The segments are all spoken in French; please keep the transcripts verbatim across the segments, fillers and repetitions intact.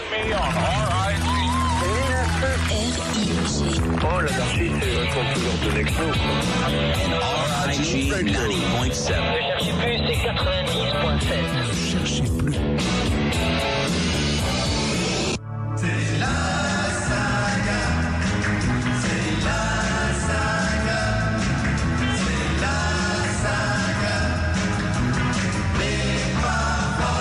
me on R I G. Oh, l'anarchie, c'est vraiment toujours de l'expo. R I G ninety point seven. Ne cherchez plus, c'est quatre-vingt-dix point sept. Ne cherchez plus. C'est la saga. C'est la saga. C'est la saga. Les parents.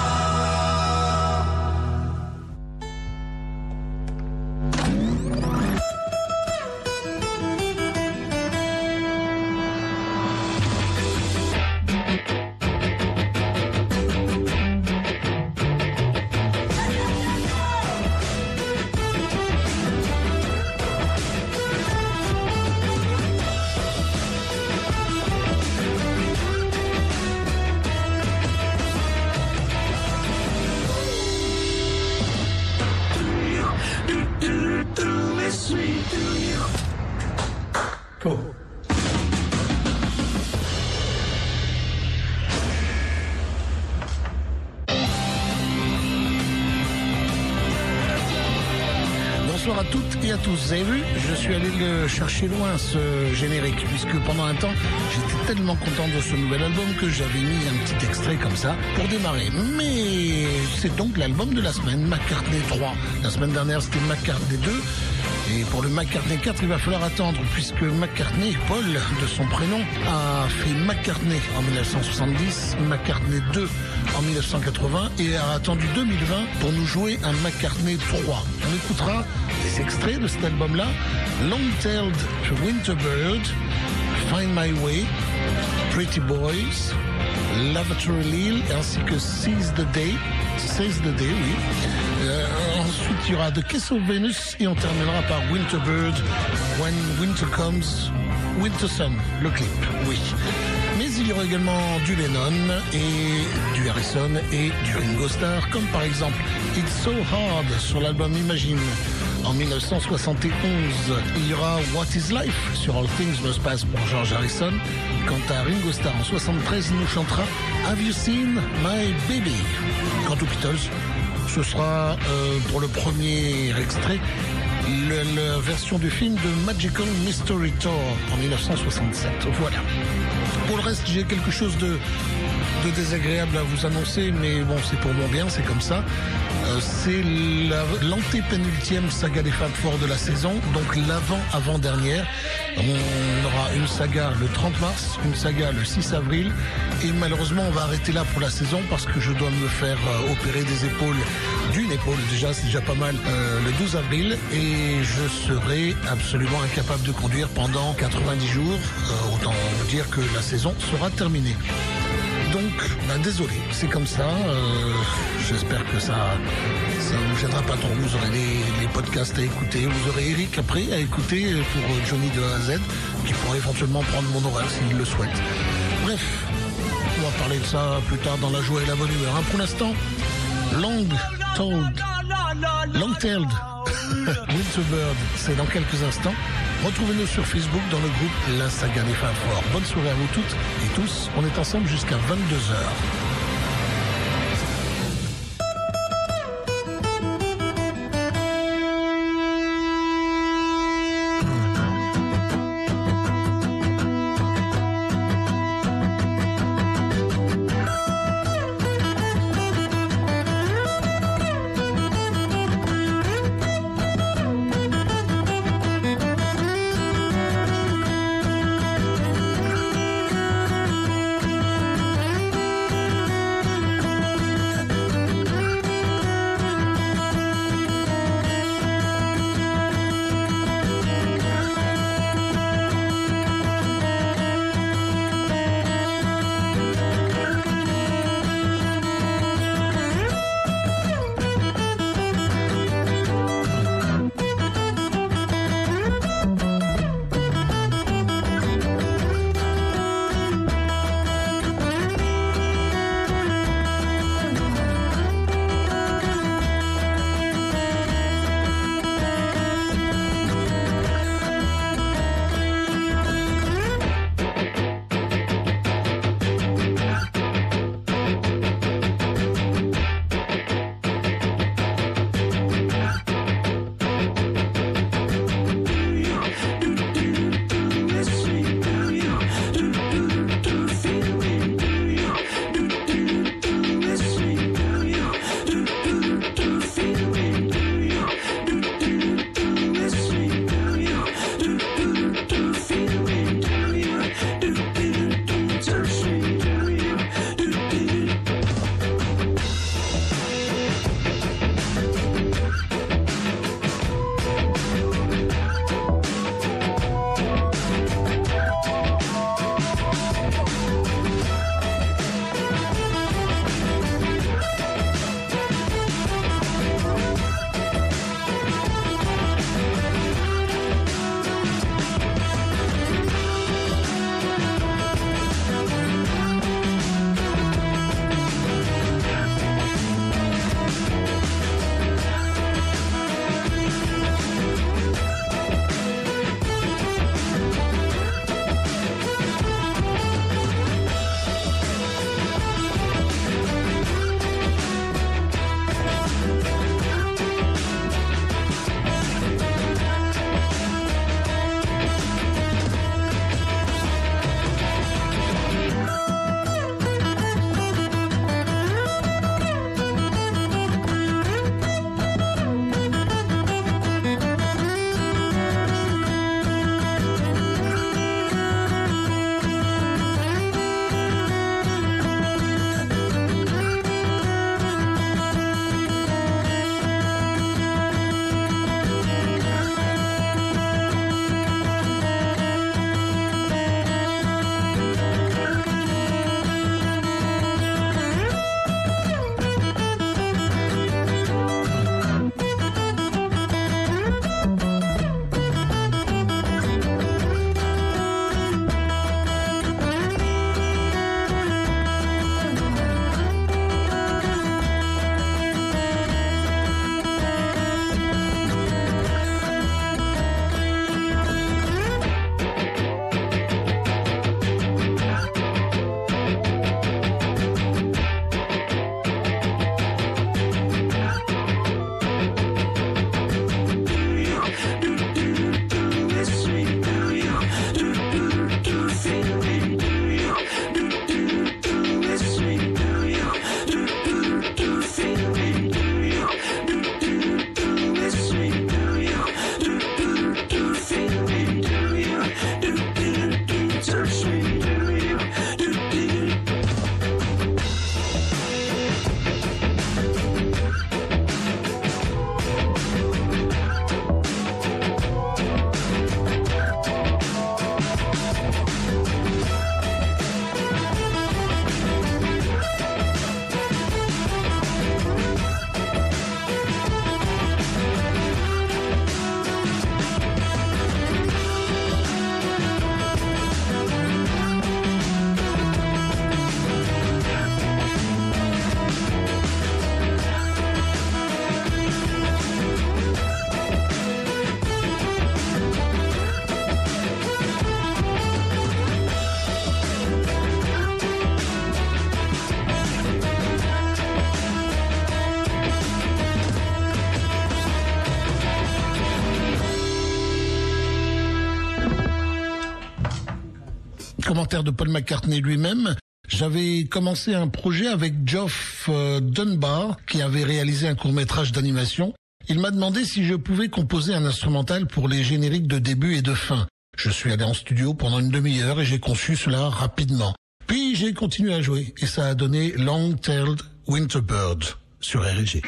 Cool. Bonsoir à toutes et à tous. Vous avez vu, je suis allé le chercher loin, ce générique, puisque pendant un temps, j'étais tellement content de ce nouvel album que j'avais mis un petit extrait comme ça pour démarrer. Mais c'est donc l'album de la semaine, McCartney trois. La semaine dernière, c'était McCartney deux. Et pour le McCartney quatre, il va falloir attendre, puisque McCartney, Paul, de son prénom, a fait McCartney en mille neuf cent soixante-dix, McCartney deux en mille neuf cent quatre-vingts, et a attendu deux mille vingt pour nous jouer un McCartney trois. On écoutera des extraits de cet album-là: Long-Tailed Winterbird, Find My Way, Pretty Boys, Lavatory Lil, ainsi que Seize the Day. Seize the Day, oui. Euh, ensuite, il y aura The Kiss of Venus et on terminera par Winterbird, When Winter Comes, Winter Sun, le clip, oui. Mais il y aura également du Lennon et du Harrison et du Ringo Starr, comme par exemple It's So Hard sur l'album Imagine en mille neuf cent soixante et onze. Il y aura What Is Life sur All Things Must Pass pour George Harrison. Quant à Ringo Starr en soixante-treize, il nous chantera Have You Seen My Baby? Quant aux Beatles, ce sera euh, pour le premier extrait le, la version du film de Magical Mystery Tour en mille neuf cent soixante-sept. Voilà. Pour le reste, j'ai quelque chose de, de désagréable à vous annoncer, mais bon, c'est pour mon bien, c'est comme ça. Euh, c'est la, l'antépénultième saga des Fab Four de la saison, donc l'avant-avant-dernière. On aura une saga le trente mars, une saga le six avril, et malheureusement on va arrêter là pour la saison parce que je dois me faire euh, opérer des épaules, d'une épaule déjà, c'est déjà pas mal, euh, le douze avril, et je serai absolument incapable de conduire pendant quatre-vingt-dix jours, euh, autant vous dire que la saison sera terminée. Donc, ben désolé, c'est comme ça. Euh, j'espère que ça ça ne vous gênera pas trop. Vous aurez les, les podcasts à écouter. Vous aurez Eric après à écouter pour Johnny de A à Z, qui pourrait éventuellement prendre mon horaire s'il le souhaite. Bref, on va parler de ça plus tard dans la joie et la bonne humeur. Hein, pour l'instant, Long Told, Long-Tailed Winterbird, c'est dans quelques instants. Retrouvez-nous sur Facebook dans le groupe La Saga des Fab Four. Bonne soirée à vous toutes et tous. On est ensemble jusqu'à vingt-deux heures. Commentaire de Paul McCartney lui-même. J'avais commencé un projet avec Geoff euh, Dunbar, qui avait réalisé un court-métrage d'animation. Il m'a demandé si je pouvais composer un instrumental pour les génériques de début et de fin. Je suis allé en studio pendant une demi-heure et j'ai conçu cela rapidement. Puis j'ai continué à jouer et ça a donné Long-Tailed Winterbird sur R G.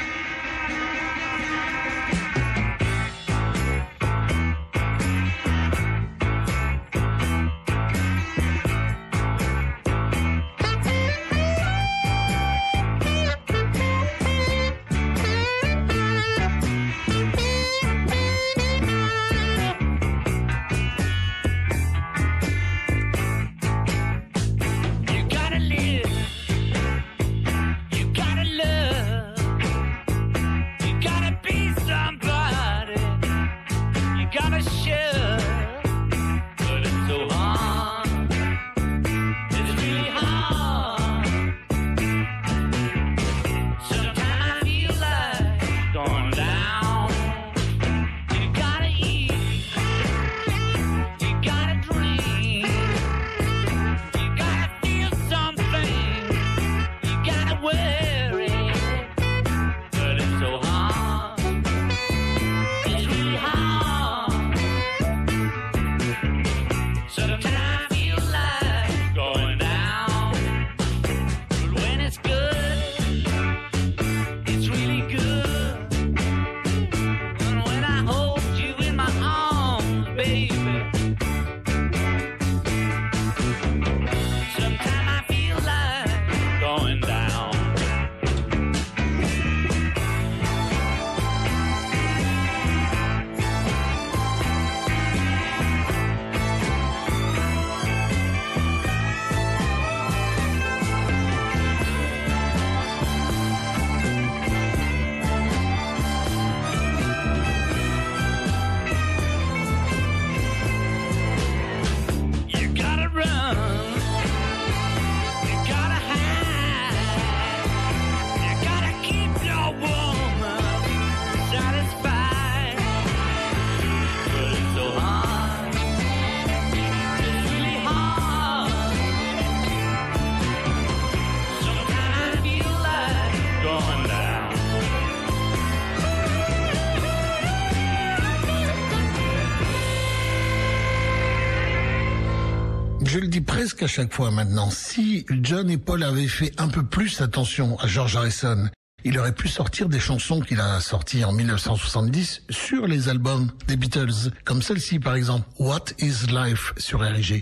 Je le dis presque à chaque fois maintenant, si John et Paul avaient fait un peu plus attention à George Harrison, il aurait pu sortir des chansons qu'il a sorties en mille neuf cent soixante-dix sur les albums des Beatles, comme celle-ci par exemple, What is Life sur R G.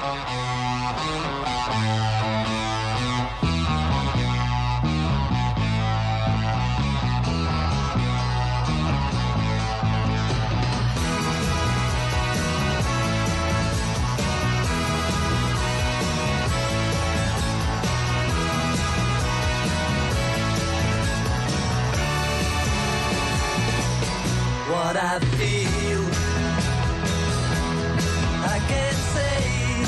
What I feel, I can't say,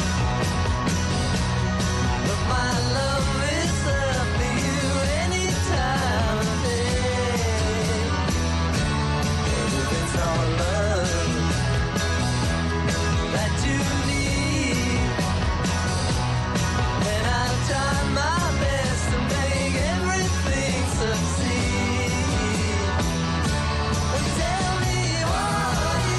but my love is up for you any time of day. And if it's all love that you need, then I'll try my best to make everything succeed. Tell me what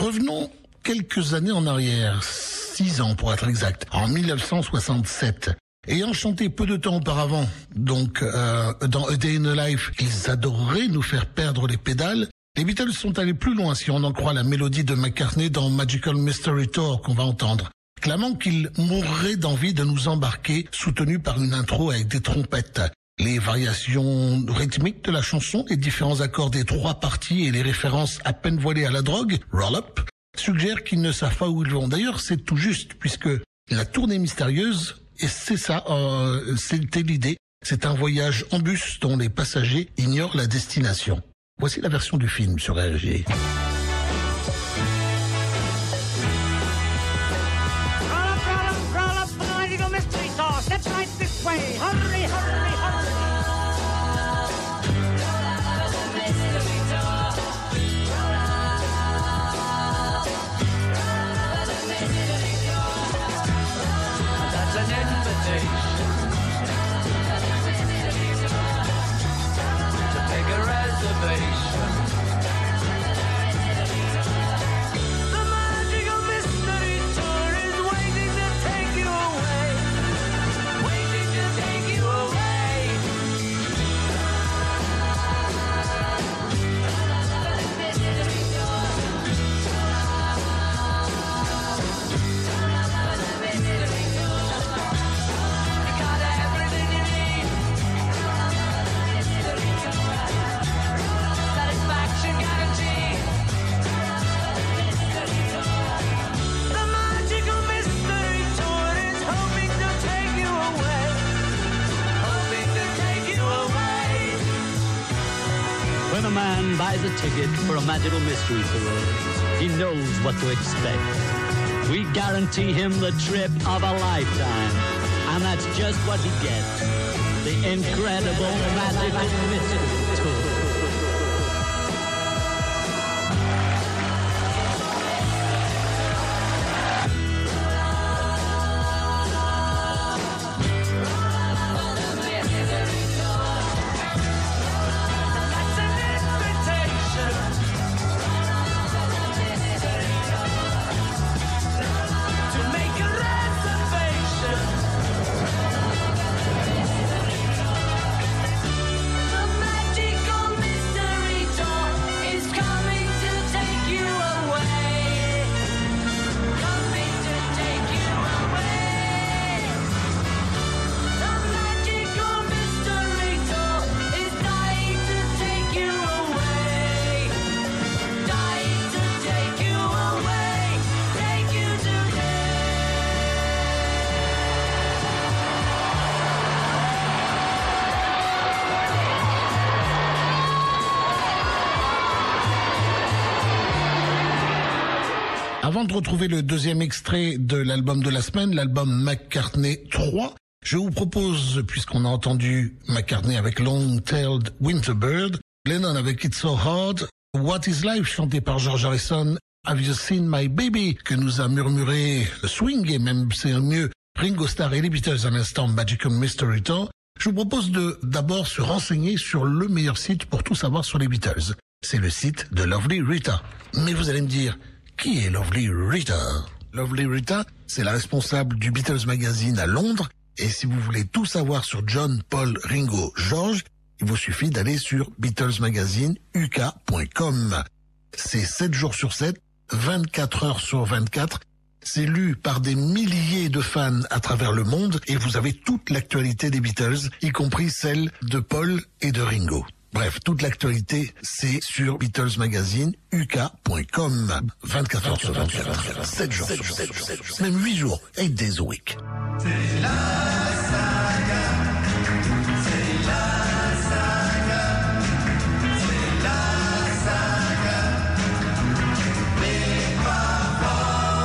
Revenons quelques années en arrière, six ans pour être exact, en mille neuf cent soixante-sept. Ayant chanté peu de temps auparavant, donc euh, dans A Day in a Life, ils adoraient nous faire perdre les pédales. Les Beatles sont allés plus loin si on en croit la mélodie de McCartney dans Magical Mystery Tour qu'on va entendre, clamant qu'il mourrait d'envie de nous embarquer, soutenu par une intro avec des trompettes. Les variations rythmiques de la chanson, les différents accords des trois parties et les références à peine voilées à la drogue, Roll Up, suggèrent qu'ils ne savent pas où ils vont. D'ailleurs, c'est tout juste, puisque la tournée mystérieuse, et c'est ça, euh, c'était l'idée, c'est un voyage en bus dont les passagers ignorent la destination. Voici la version du film sur R G. When a man buys a ticket for a magical mystery tour, he knows what to expect. We guarantee him the trip of a lifetime, and that's just what he gets. The incredible magical mystery tour. Avant de retrouver le deuxième extrait de l'album de la semaine, l'album McCartney trois, je vous propose, puisqu'on a entendu McCartney avec Long-Tailed Winterbird, Lennon avec It's So Hard, What Is Life chanté par George Harrison, Have You Seen My Baby que nous a murmuré Swing et même c'est mieux Ringo Starr et les Beatles à l'instant Magical Mystery Tour. Je vous propose de d'abord se renseigner sur le meilleur site pour tout savoir sur les Beatles. C'est le site de Lovely Rita. Mais vous allez me dire, qui est Lovely Rita? Lovely Rita, c'est la responsable du Beatles Magazine à Londres. Et si vous voulez tout savoir sur John, Paul, Ringo, George, il vous suffit d'aller sur Beatles Magazine U K point com. C'est sept jours sur sept, vingt-quatre heures sur vingt-quatre. C'est lu par des milliers de fans à travers le monde et vous avez toute l'actualité des Beatles, y compris celle de Paul et de Ringo. Bref, toute l'actualité, c'est sur Beatles Magazine U K point com. vingt-quatre heures sur vingt-quatre, sept jours sur sept, même huit jours, eight days a week. C'est la saga, c'est la saga, c'est la saga, les papas.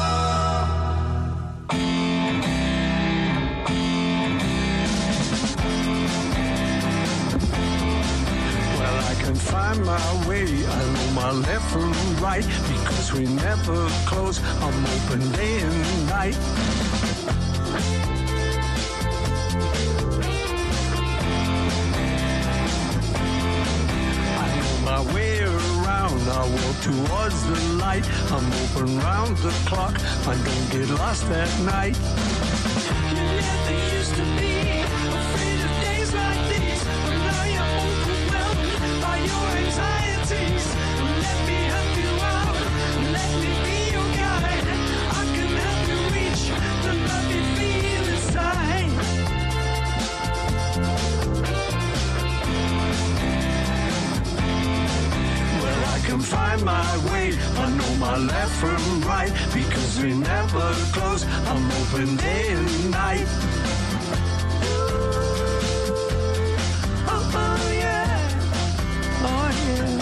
Well, I can find my way, I know my left from right, because we never close, I'm open day and night. My way around, I I walk towards the light. I'm open round the clock. I don't get lost at night. You never used to be afraid of days like these, but now you're overwhelmed by your anxieties. Let me help you out. Let me be your guide. I can help you reach the love you feel inside. I can find my way, I know my left from right, because we never close, I'm open day and night. Oh, oh yeah, oh yeah.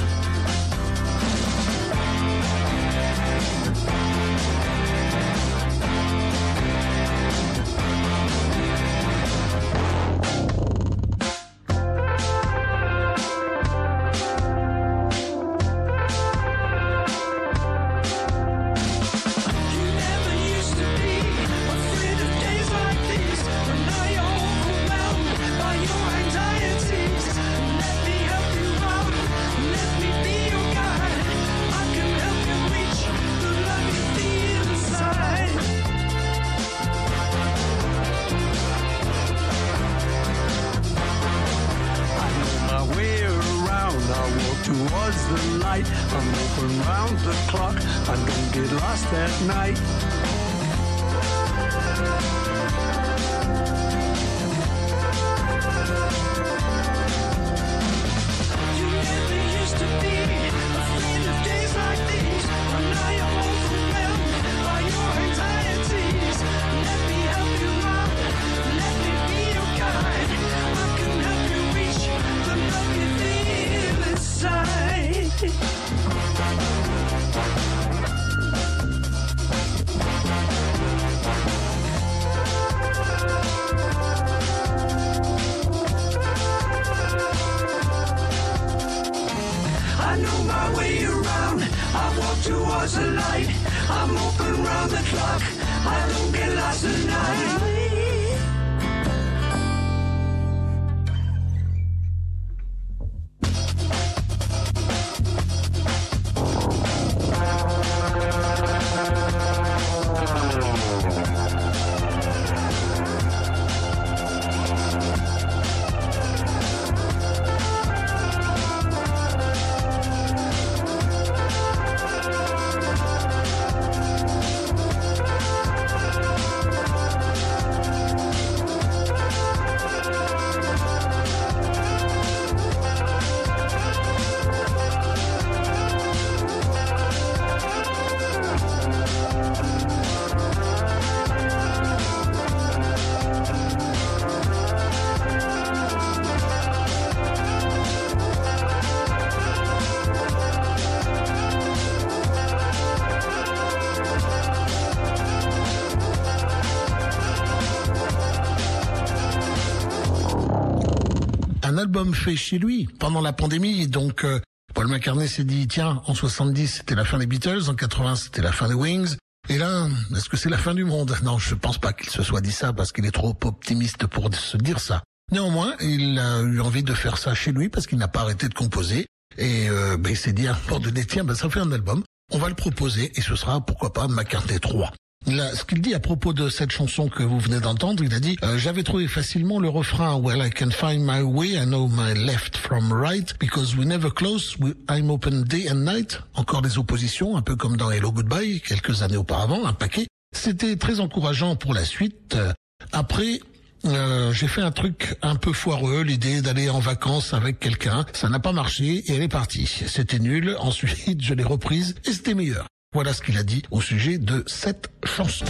Towards the light, I'm open round the clock. I don't get lost at night. You never used to be afraid of days like these, but now you're overwhelmed by your anxieties. Let me help you out. Let me be your guide. I can help you reach the love you feel inside. I know my way around. I walk towards the light. I'm open round the clock. I don't get lost at night. Un album fait chez lui pendant la pandémie, donc euh, Paul McCartney s'est dit tiens, en soixante-dix c'était la fin des Beatles, en quatre-vingts c'était la fin des Wings, et là est-ce que c'est la fin du monde? Non, je pense pas qu'il se soit dit ça parce qu'il est trop optimiste pour se dire ça. Néanmoins, il a eu envie de faire ça chez lui parce qu'il n'a pas arrêté de composer, et euh, ben, il s'est dit à un moment donné tiens, ben, ça fait un album, on va le proposer et ce sera pourquoi pas McCartney trois. Là, ce qu'il dit à propos de cette chanson que vous venez d'entendre, il a dit euh, j'avais trouvé facilement le refrain Well I can find my way, I know my left from right, because we never close, we, I'm open day and night. Encore des oppositions, un peu comme dans Hello Goodbye, quelques années auparavant, un paquet. C'était très encourageant pour la suite. Euh, après, euh, j'ai fait un truc un peu foireux, l'idée d'aller en vacances avec quelqu'un. Ça n'a pas marché et elle est partie. C'était nul. Ensuite, je l'ai reprise et c'était meilleur. Voilà ce qu'il a dit au sujet de cette chanson.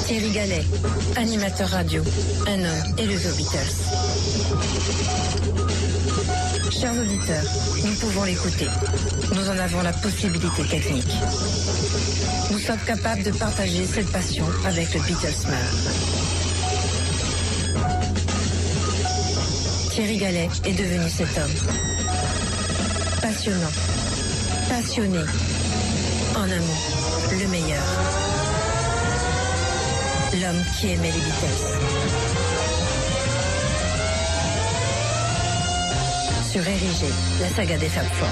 Thierry Gallet, animateur radio, un homme élevé aux Beatles. Chers auditeurs, nous pouvons l'écouter. Nous en avons la possibilité technique. Nous sommes capables de partager cette passion avec le Beatlesman. Thierry Gallet est devenu cet homme. Passionnant, passionné, en un mot, le meilleur. L'homme qui aimait les Beatles. Sur R I G, la saga des Fab Four.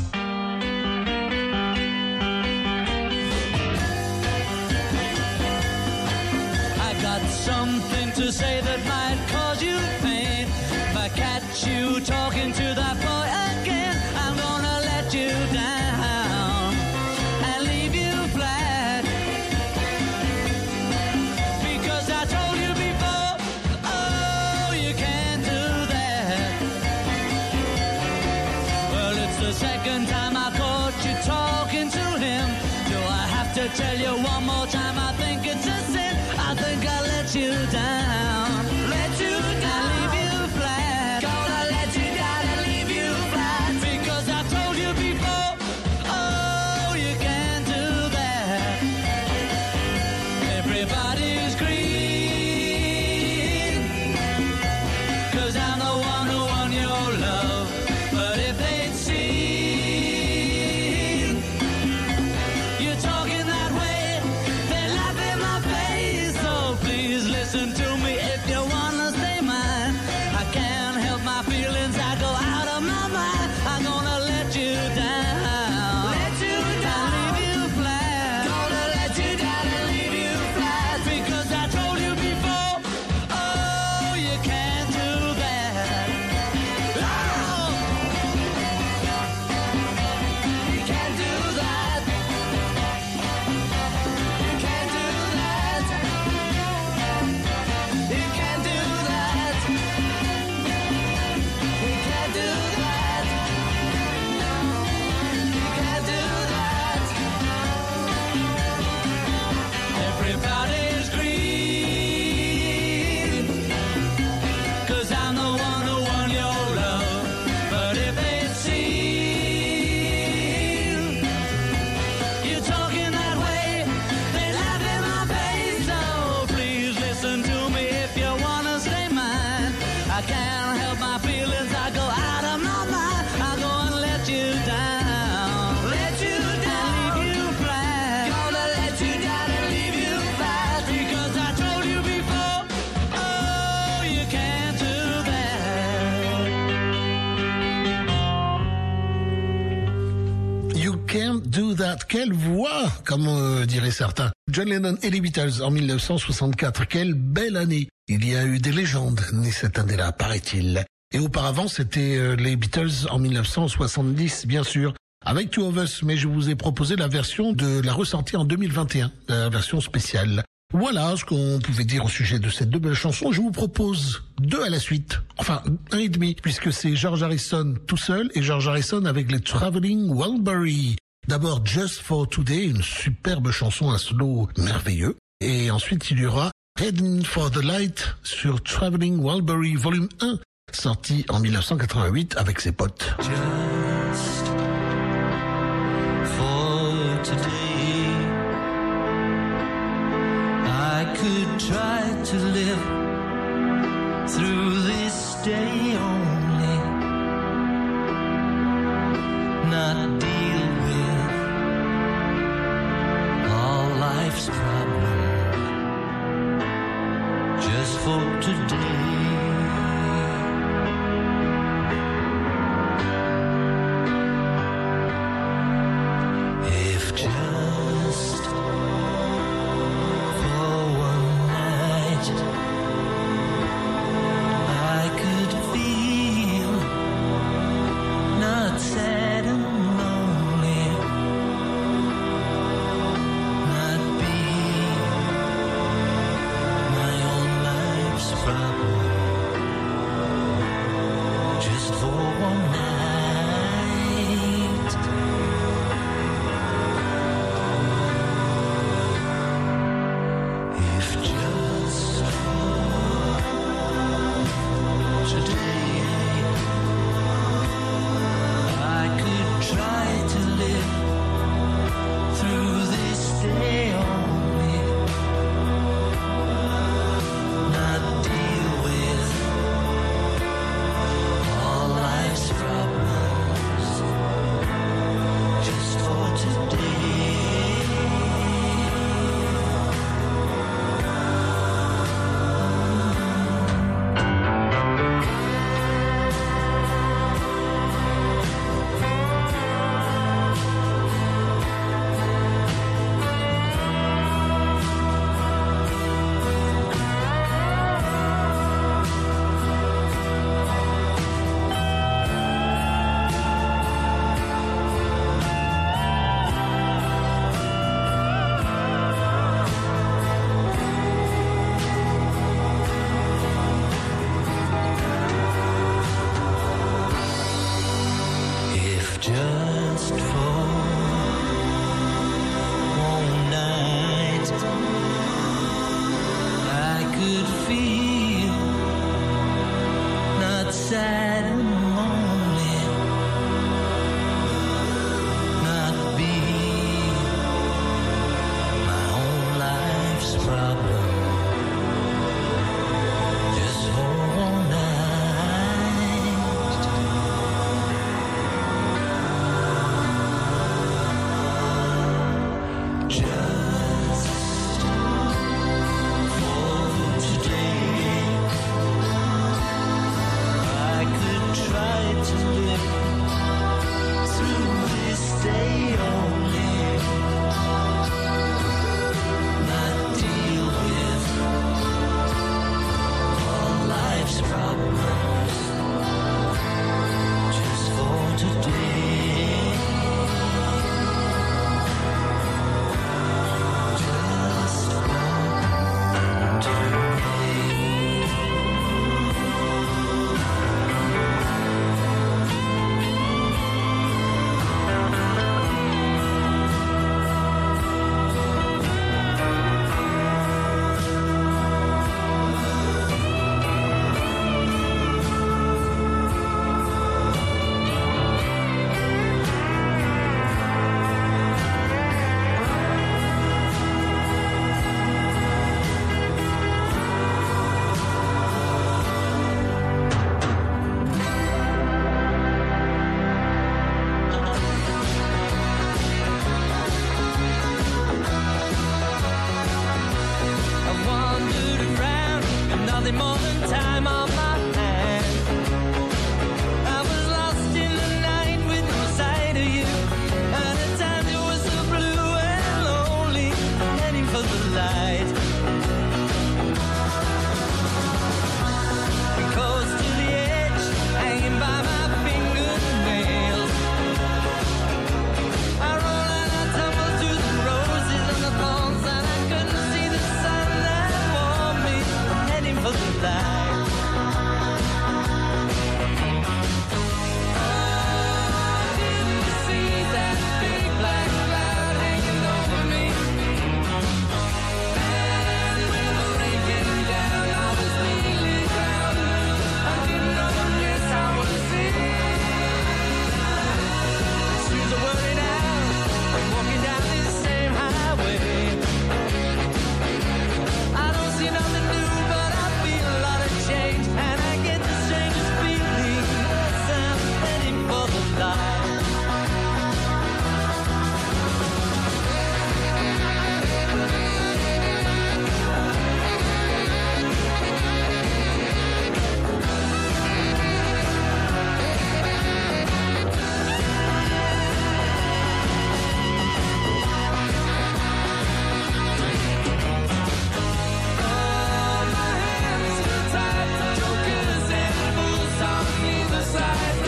I got something to say that might cause you pain. If I catch you talking to that boy again, I'm gonna let you down and leave you flat. Because I told you before, oh, you can't do that. Well, it's the second time I caught you talking to him. Do I have to tell you one more time? I think it's a sin. I think I let you down. Let you down. Leave you flat. Gonna let you down and leave you flat. Because I told you before, oh, you can't do that. Everybody's green. Cause I'm the one who won your love. But if they'd seen you talking that way, they'd laugh in my face. So please listen to me if you wanna stay mine. I can't help my feelings, I go out of my mind. I'm gonna let you down. Let you down. Leave you flat. Gonna let you down and leave you flat. Because I told you before, oh, you can't do that. Oh! You can't do that. You can't do that. You can't do that. You can't do that. You can't do that. Everybody's green. Cause I'm the one who won your love. But if they'd seen you talking that way, they'd laugh in my face. So please listen to me if you wanna stay mine. I can't help my feelings, I go out of my mind. I go and let you down. Let you down. And leave you flat. Gonna let you down and leave you flat. Because I told you before, oh, you can't do that. You can't do that. Quelle voix, comme euh, diraient certains. John Lennon et les Beatles en mille neuf cent soixante-quatre. Quelle belle année. Il y a eu des légendes nées cette année-là, paraît-il. Et auparavant, c'était euh, les Beatles en mille neuf cent soixante-dix, bien sûr, avec Two of Us. Mais je vous ai proposé la version de la ressortie en deux mille vingt et un, la version spéciale. Voilà ce qu'on pouvait dire au sujet de ces deux belles chansons. Je vous propose deux à la suite, enfin un et demi, puisque c'est George Harrison tout seul et George Harrison avec les Traveling Wilbury. D'abord Just for Today, une superbe chanson, un solo merveilleux. Et ensuite il y aura Heading for the Light sur Traveling Wilbury volume un, sorti en mille neuf cent quatre-vingt-huit avec ses potes. Just for today, I could try to live through this day only, not deal with all life's problems, just for today. If just for one night I could feel not sad and lonely, not be my own life's problem. nothing more than time on my hand. I was lost in the night with no sight of you, and at times it was so blue and lonely, heading for the light. Close to the edge, hanging by my fingernails. I roll and I tumble through the roses and the thorns, and I couldn't see the sun that warmed me, heading for the light. Oh, didn't you see that big black cloud hanging over me? And when the rain came down, I was nearly drowned. I didn't know the mess I was in. Shoes are worn out, I'm walking down this same highway. I don't see nothing new, but I feel a lot of change, and I get the strangest feeling as I'm heading for the light. Oh, my hands are tied to jokers and fools on either side.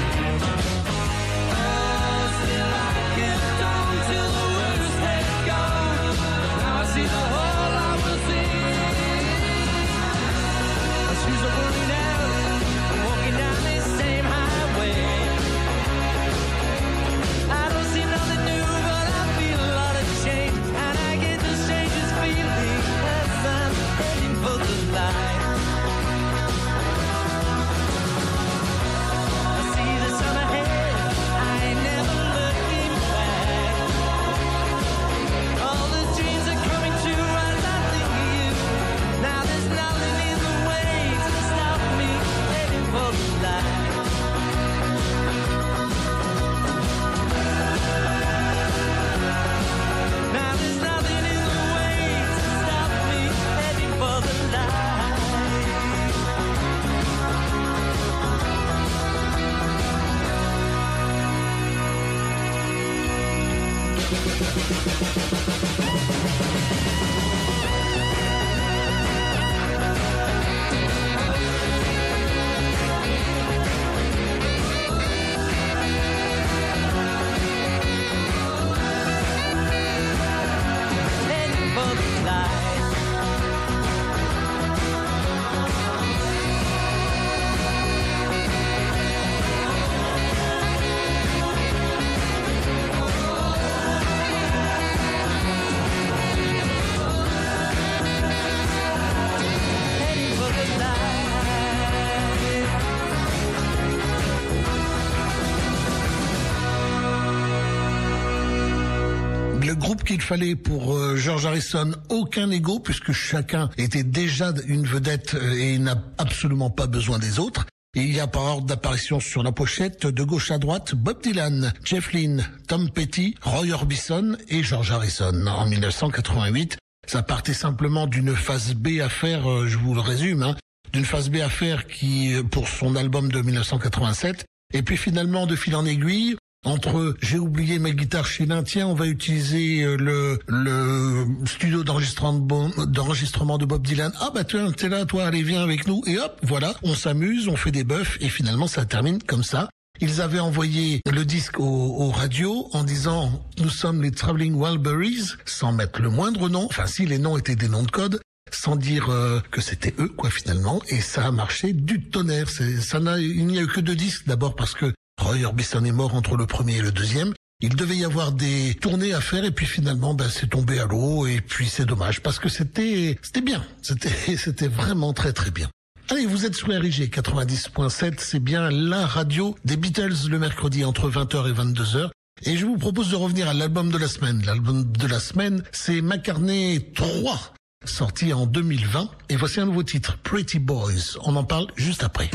Oh, still I kept on till the worst had gone. Now I see the hole I was in. My shoes are worn out, I'm walking down this same highway. I don't see nothing new, but I feel a lot of change, and I get the strangest feeling as I'm heading for the light. I see the sun ahead, I ain't never looking back. All the dreams are coming true as I think of you. Now there's nothing in the way to stop me heading for the light. Now there's nothing in the way to stop me heading for the light. Heading for the light. Heading for the light. Le groupe qu'il fallait pour euh, George Harrison, aucun ego, puisque chacun était déjà une vedette euh, et n'a absolument pas besoin des autres. Et il y a par ordre d'apparition sur la pochette, de gauche à droite, Bob Dylan, Jeff Lynne, Tom Petty, Roy Orbison et George Harrison. En mille neuf cent quatre-vingt-huit, ça partait simplement d'une phase B à faire, euh, je vous le résume, hein, d'une phase B à faire qui, euh, pour son album de mille neuf cent quatre-vingt-sept, et puis finalement de fil en aiguille, entre j'ai oublié ma guitare chez l'un, tiens on va utiliser euh, le le studio d'enregistrement de, Bo- d'enregistrement de Bob Dylan, ah bah tiens t'es là toi, allez viens avec nous, et hop voilà, on s'amuse, on fait des buffs, et finalement ça termine comme ça. Ils avaient envoyé le disque aux, aux radios en disant nous sommes les Traveling Wilburys, sans mettre le moindre nom, enfin si les noms étaient des noms de code, sans dire euh, que c'était eux quoi finalement, et ça a marché du tonnerre. C'est, ça n'a, il n'y a eu que deux disques, d'abord parce que Roy Orbison est mort entre le premier et le deuxième. Il devait y avoir des tournées à faire et puis finalement ben, c'est tombé à l'eau et puis c'est dommage parce que c'était c'était bien, c'était c'était vraiment très très bien. Allez, vous êtes sur R I G quatre-vingt-dix point sept, c'est bien la radio des Beatles le mercredi entre vingt heures et vingt-deux heures. Et je vous propose de revenir à l'album de la semaine. L'album de la semaine, c'est McCartney trois, sorti en deux mille vingt. Et voici un nouveau titre, Pretty Boys. On en parle juste après.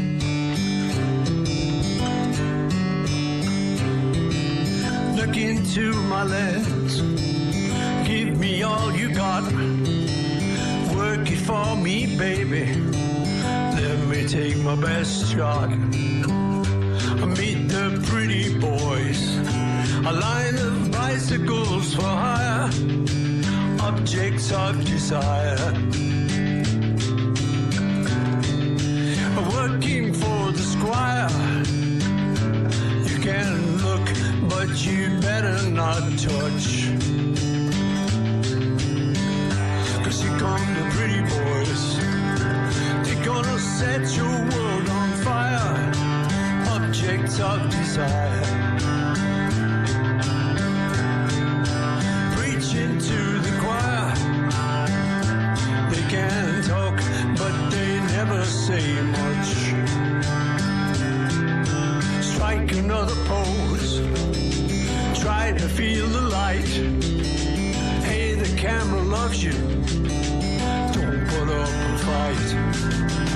Look into my lens, give me all you got. Work it for me, baby. take my best shot. I meet the pretty boys, a line of bicycles for hire, objects of desire. Working for the squire, you can look, but you better not touch. Cause here come the pretty boys, they're gonna set your world on fire, objects of desire. Preaching to the choir, they can talk, but they never say much. Strike another pose, try to feel the light. Hey, the camera loves you, don't put up a fight.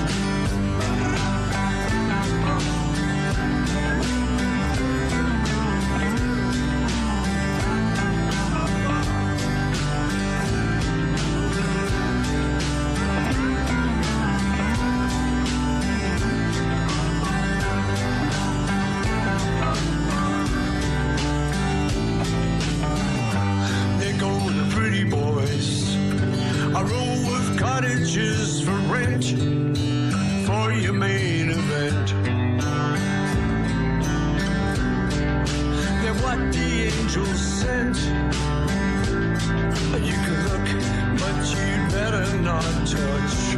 For rent, for your main event. They're what the angels sent. You can look, but you'd better not touch.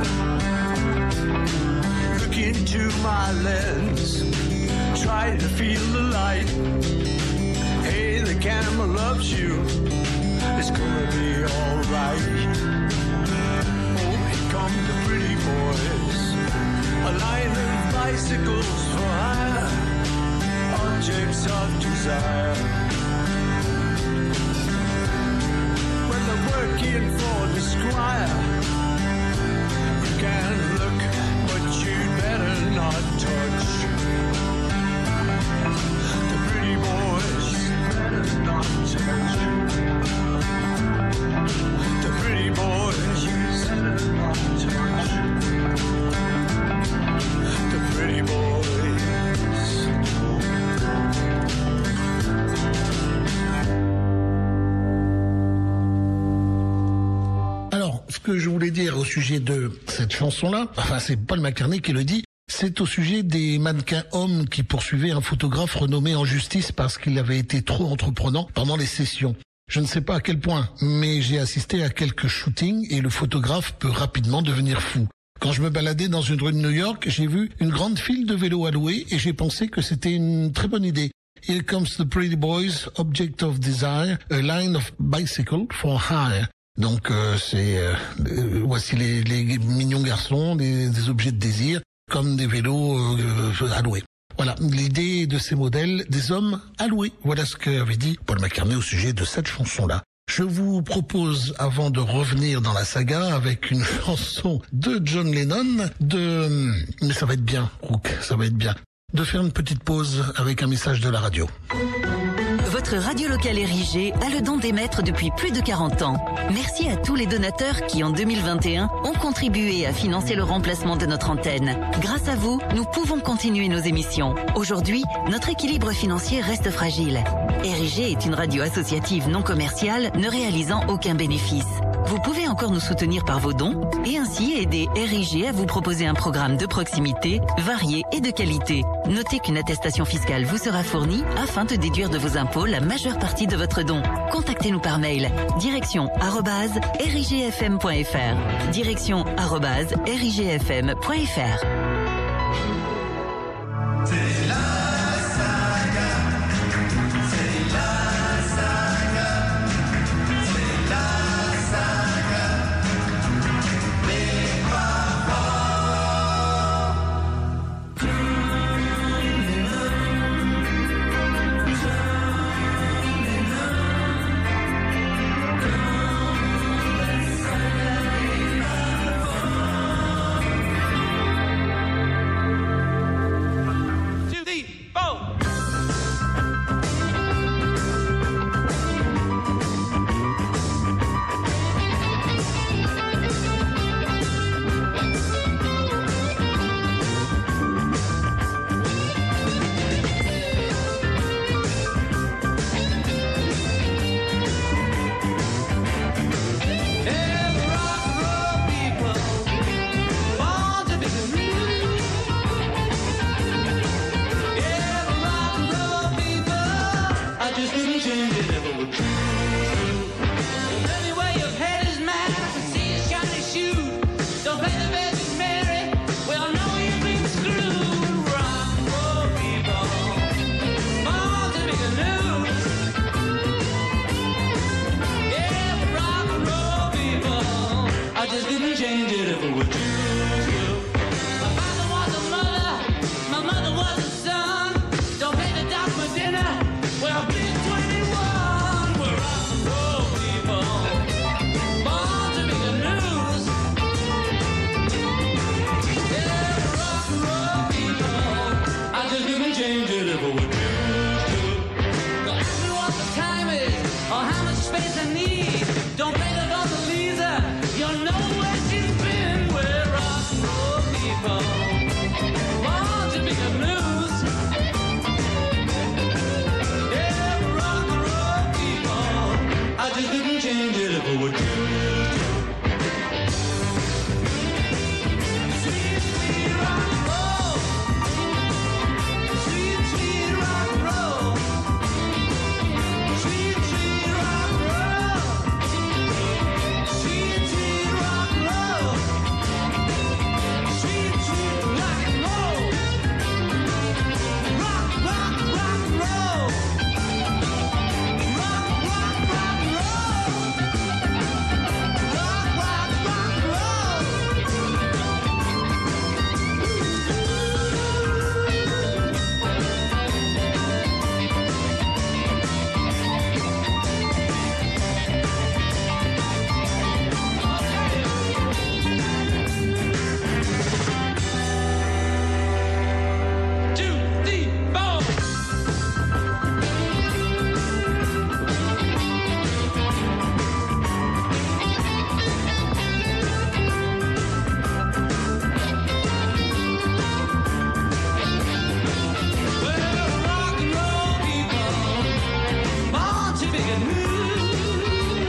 Look into my lens, try to feel the light. Hey, the camera loves you, it's gonna be alright. Come the pretty boys, a line of bicycles for hire, objects of desire. When they're working for the squire, you can look, but you'd better not touch. The pretty boys, better not touch. The pretty boys, you better not touch. The pretty boys. Alors, ce que je voulais dire au sujet de cette chanson-là, enfin c'est Paul McCartney qui le dit, c'est au sujet des mannequins hommes qui poursuivaient un photographe renommé en justice parce qu'il avait été trop entreprenant pendant les sessions. Je ne sais pas à quel point, mais j'ai assisté à quelques shootings et le photographe peut rapidement devenir fou. Quand je me baladais dans une rue de New York, j'ai vu une grande file de vélos à louer et j'ai pensé que c'était une très bonne idée. Here comes the pretty boys, object of desire, a line of bicycle for hire. Donc euh, c'est euh, euh, voici les, les mignons garçons, des, des objets de désir, comme des vélos euh, à louer. Voilà, l'idée de ces modèles, des hommes à louer. Voilà ce qu'avait dit Paul McCartney au sujet de cette chanson-là. Je vous propose, avant de revenir dans la saga, avec une chanson de John Lennon, de... Mais ça va être bien, Rook, ça va être bien. De faire une petite pause avec un message de la radio. Votre radio locale érigée a le don d'émettre depuis plus de quarante ans. Merci à tous les donateurs qui, en deux mille vingt et un, ont contribué à financer le remplacement de notre antenne. Grâce à vous, nous pouvons continuer nos émissions. Aujourd'hui, notre équilibre financier reste fragile. Érigée est une radio associative non commerciale ne réalisant aucun bénéfice. Vous pouvez encore nous soutenir par vos dons et ainsi aider Érigée à vous proposer un programme de proximité, varié et de qualité. Notez qu'une attestation fiscale vous sera fournie afin de déduire de vos impôts la majeure partie de votre don. Contactez-nous par mail. Direction arobase rigfm point fr. Direction arobase rigfm point fr. C'est la saga. C'est la saga. C'est la saga. Les parents. I just couldn't change it if it were true. My father was a mother, my mother was a son. Don't pay the down for dinner. Well, big twenty-one. We're rock and roll people, born to be the news. Yeah, we're rock and roll people. I just couldn't change it if it were true. Don't ask me what the time is or how much space I need. Don't pay the dog to Lisa. You'll know where she's been. We're rock and roll people, born to be the news. Yeah, we're rock and roll people. I just couldn't change it if it were true. Sweet, sweet rock and roll. Sweet, sweet rock and roll. Sweet, sweet rock and roll. Sweet, sweet rock and roll. Sweet, sweet rock and roll. Rock, rock, rock and roll. Rock, rock, rock and roll. Rock, rock, rock and roll. Two, three, four. Well, rock and roll people, born to be good news.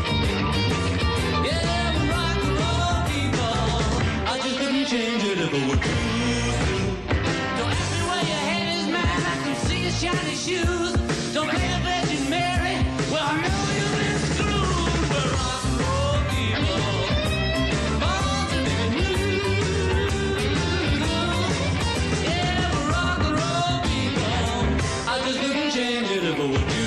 Yeah, we're rock and roll people. I just couldn't change it if it were true. Don't ask me where your head is, man. I can see your shiny shoes. Don't play a Virgin Mary. Well, I know you've been screwed. We're rock and roll people, born to be good news. Yeah, we're rock and roll people. I just couldn't change it if it were true.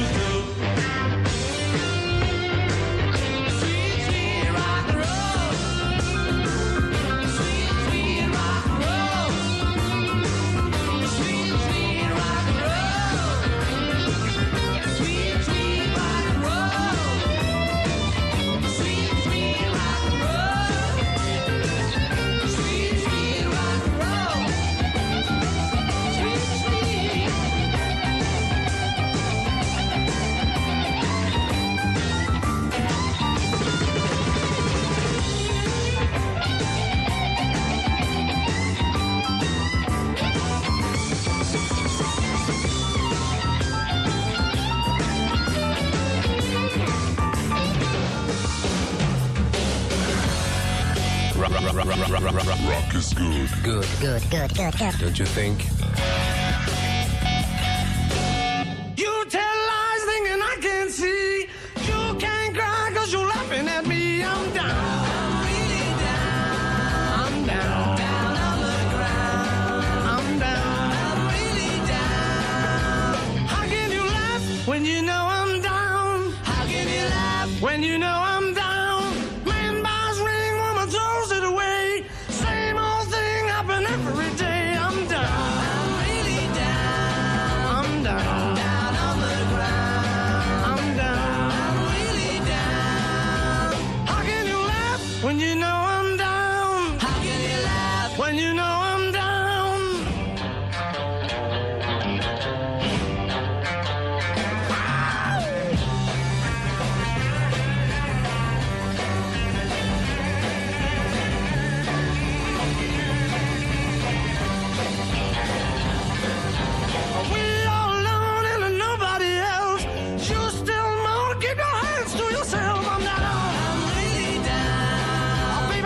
Sweet, sweet rock and roll. Sweet, sweet rock and roll. Sweet, sweet rock and roll. Sweet, sweet rock and roll. Sweet, sweet rock and roll. Sweet, sweet rock and roll. Sweet, sweet. Rock, rock, rock, rock, rock, rock, rock, rock is good. Good. Good, good, good, good. Don't you think? You tell lies thinking I can see. You can't cry cause you're laughing at me. I'm down. I'm really down. I'm down. Down on the ground. I'm down. I'm really down. How can you laugh when you know I'm down? How can you laugh when you know I'm down? Man buys ring, woman throws it away. Same old thing happen every day. I'm down. I'm really down. I'm down. Down on the ground. I'm down. I'm really down. How can you laugh when you know I'm down? How can you laugh when you know I'm down? We all alone and nobody else. You still moan, keep your hands to yourself. I'm down. I'm really down.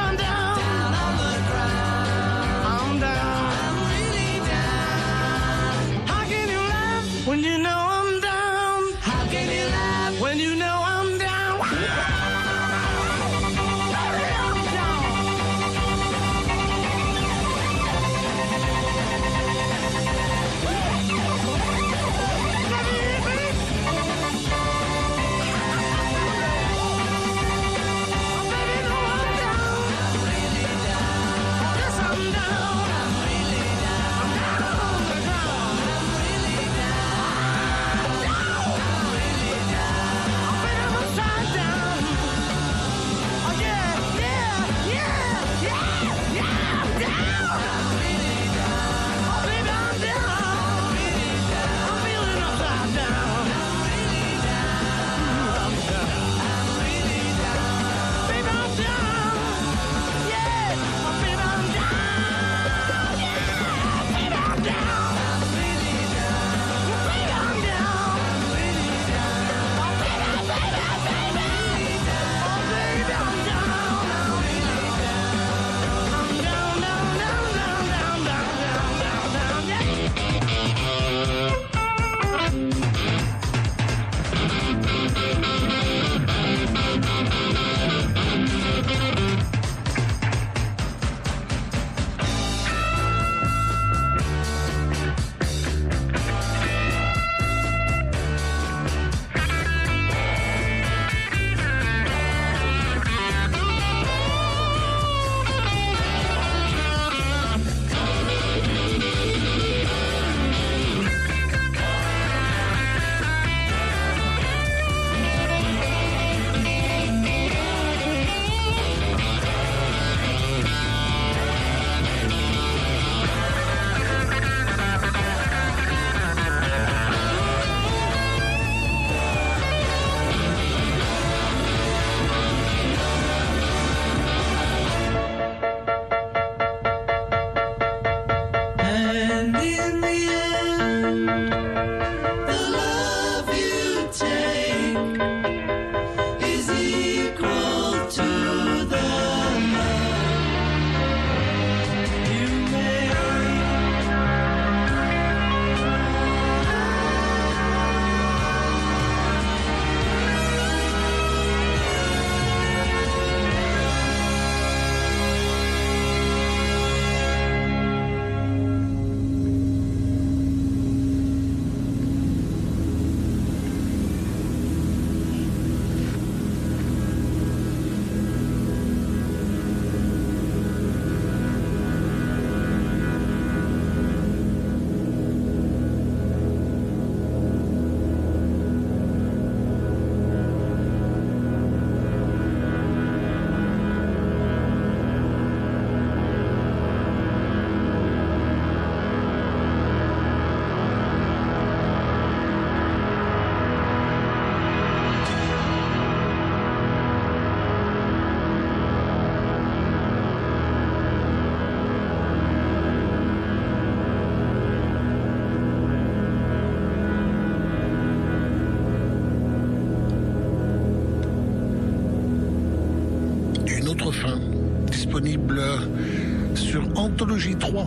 Une autre fin, disponible sur Anthologie trois.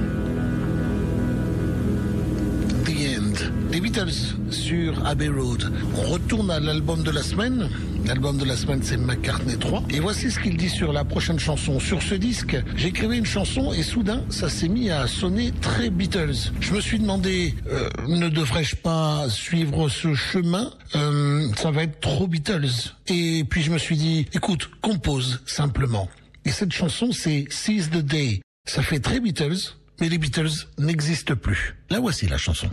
The End. Les Beatles sur Abbey Road. On retourne à l'album de la semaine. L'album de la semaine, c'est McCartney trois. Et voici ce qu'il dit sur la prochaine chanson. Sur ce disque, j'écrivais une chanson et soudain, ça s'est mis à sonner très Beatles. Je me suis demandé, euh, ne devrais-je pas suivre ce chemin ? euh, Ça va être trop Beatles. Et puis je me suis dit, écoute, compose simplement. Et cette chanson, c'est Seize the Day. Ça fait très Beatles, mais les Beatles n'existent plus. La voici la chanson.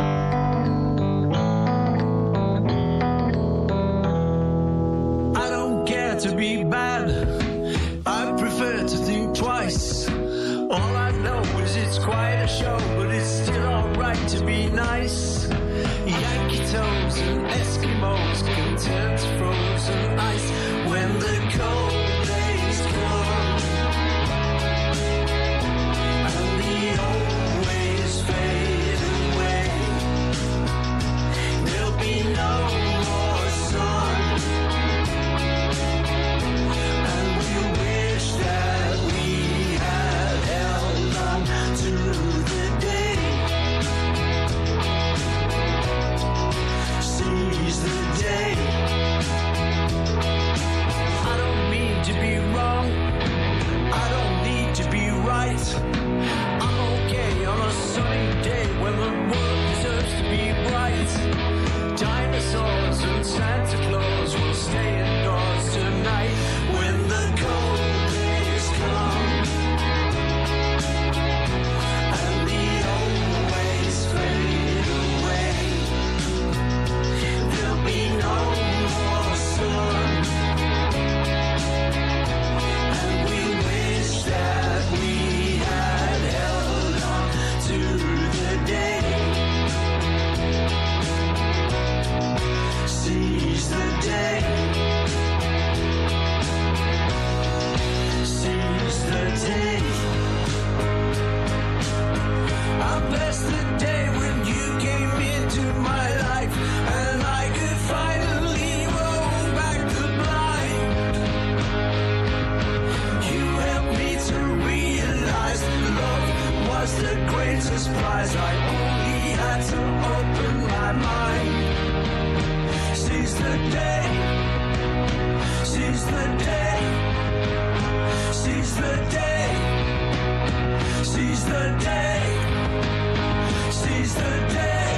To be bad, I prefer to think twice. All I know is it's quite a show, but it's still alright to be nice. Yankee toes and Eskimos can turn to frozen ice when the cold days come and the old ways fade away. There'll be no more sun. That we had held on to the day. Seize the day. I don't mean to be wrong. I don't need to be right. I'm okay on a sunny day when the world deserves to be bright. Dinosaurs and Santa Claus will stay indoors tonight when the cold come and the old ways fade away. There'll be no more sun, and we wish that we had held on to the day. Seize the day. The day I blessed the day when you came into my life and I could finally roll back the blind. You helped me to realize that love was the greatest prize. I only had to open my mind. Seize the day. Seize the day. Seize the day, seize the day, seize the day.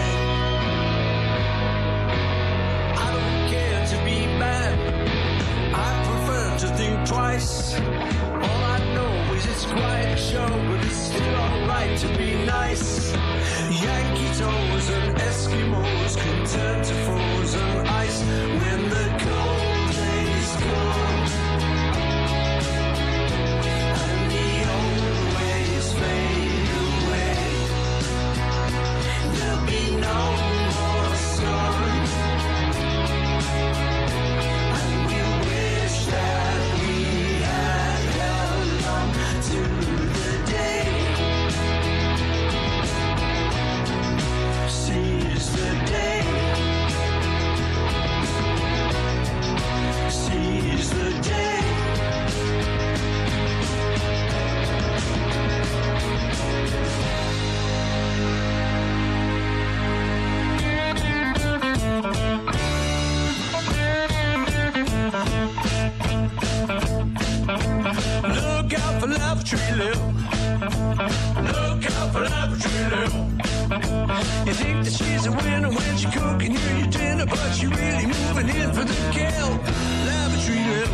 I don't care to be bad, I prefer to think twice. All I know is it's quite a show, but it's still alright to be nice. Yankee toes and Eskimos can turn to frozen ice when the cold days come. Fade away. There'll be no more sun, and we wish that we had held on to the day. Seize the day. Seize the day. Look out for Lavatory Lil. Look out for Lavatory Lil. You think that she's a winner when she's cooking you your dinner, but she really moving in for the kill. Lavatory Lil.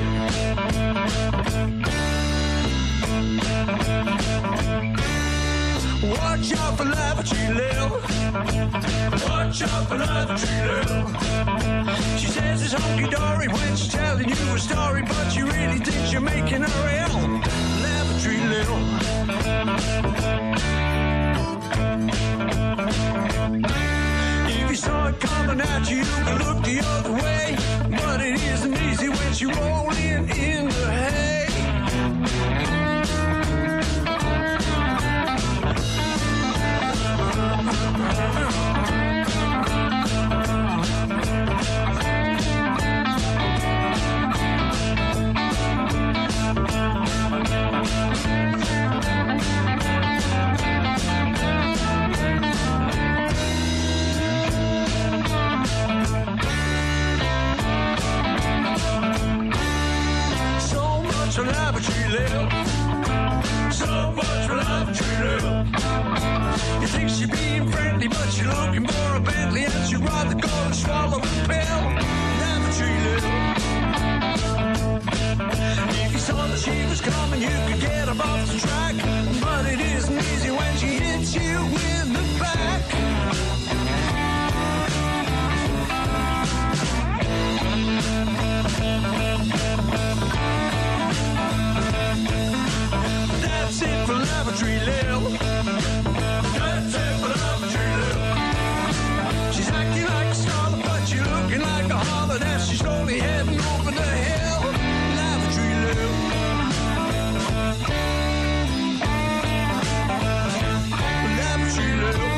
Watch out for Lavatory Lil. Watch out for Lavatory Lil. She says it's hunky-dory when she's telling you a story, but she really thinks you're making her ill. Lavatory Lil. If you saw it coming at you, you could look the other way, but it isn't easy when she rolling in the hay. much for Lavatory Lil. So much for Lavatory Lil. You think she's being friendly, but she's looking for a Bentley, and she'd rather go and swallow a pill. Lavatory Lil. If you saw that she was coming, you could get her off the track, but it isn't easy when she hits you in the back. That's it for Lavatory Lil. That's it for Lavatory Lil. She's acting like a scholar, but she's looking like a harlot as she's slowly heading over the hill. Lavatory Lil. Lavatory Lil.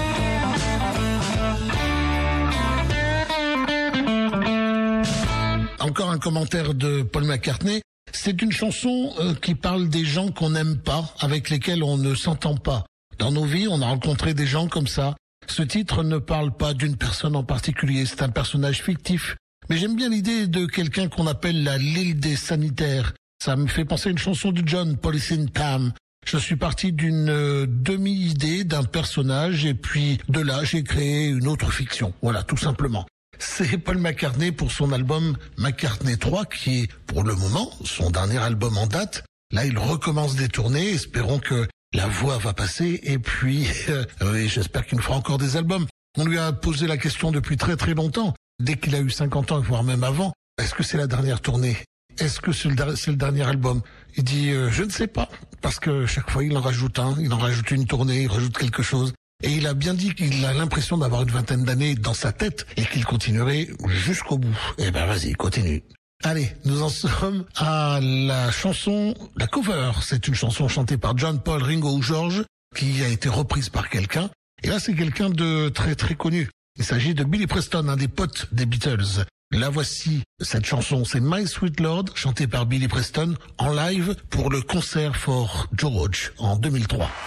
Encore un commentaire de Paul McCartney. C'est une chanson euh, qui parle des gens qu'on n'aime pas, avec lesquels on ne s'entend pas. Dans nos vies, on a rencontré des gens comme ça. Ce titre ne parle pas d'une personne en particulier, c'est un personnage fictif. Mais j'aime bien l'idée de quelqu'un qu'on appelle la l'île des sanitaires. Ça me fait penser à une chanson de John, Policing Pam. Je suis parti d'une euh, demi-idée d'un personnage et puis de là, j'ai créé une autre fiction. Voilà, tout simplement. C'est Paul McCartney pour son album McCartney trois, qui est, pour le moment, son dernier album en date. Là, il recommence des tournées. Espérons que la voix va passer. Et puis, euh, oui, j'espère qu'il nous fera encore des albums. On lui a posé la question depuis très très longtemps. Dès qu'il a eu cinquante ans, voire même avant, est-ce que c'est la dernière tournée? Est-ce que c'est le, c'est le dernier album? Il dit, euh, je ne sais pas. Parce que chaque fois, il en rajoute un. Il en rajoute une tournée, il rajoute quelque chose. Et il a bien dit qu'il a l'impression d'avoir une vingtaine d'années dans sa tête et qu'il continuerait jusqu'au bout. Eh ben vas-y, continue. Allez, nous en sommes à la chanson, la cover. C'est une chanson chantée par John, Paul, Ringo ou George, qui a été reprise par quelqu'un. Et là, c'est quelqu'un de très très connu. Il s'agit de Billy Preston, un des potes des Beatles. La voici, cette chanson, c'est My Sweet Lord, chantée par Billy Preston en live pour le concert for George en deux mille trois.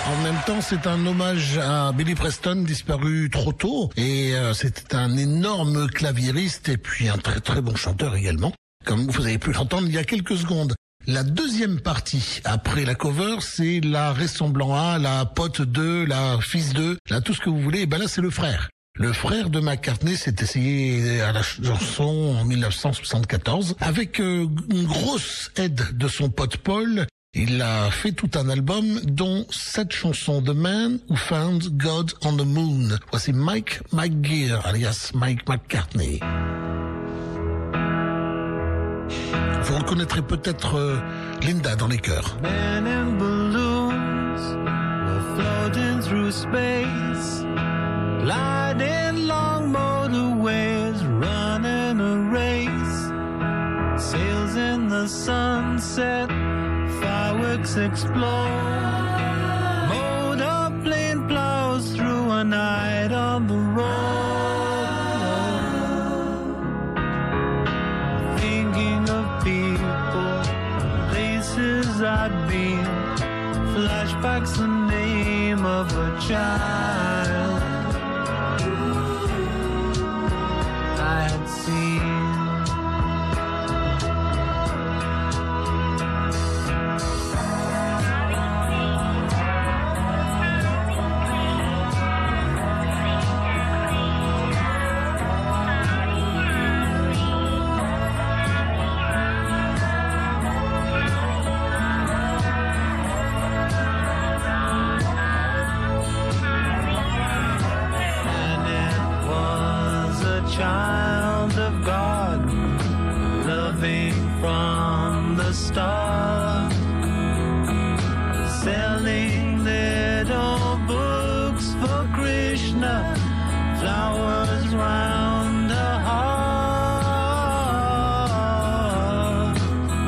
En même temps, c'est un hommage à Billy Preston, disparu trop tôt. Et euh, c'était un énorme claviériste et puis un très très bon chanteur également, comme vous avez pu l'entendre il y a quelques secondes. La deuxième partie, après la cover, c'est la ressemblant à, la pote de, la fils de, là tout ce que vous voulez. Et ben là, c'est le frère. Le frère de McCartney s'est essayé à la chanson en mille neuf cent soixante-quatorze avec euh, une grosse aide de son pote Paul. Il a fait tout un album dont cette chanson, The Man Who Found God on the Moon. Voici Mike McGear, alias Mike McCartney. Vous reconnaîtrez peut-être euh, Linda dans les chœurs. Men in balloons were floating through space, gliding long motorways, running a race, sails in the sunset, fireworks explode, motor plane plows through a night on the road, thinking of people, places I've been, flashbacks the name of a child I had seen. Child of God, loving from the start, selling little books for Krishna, flowers round the heart,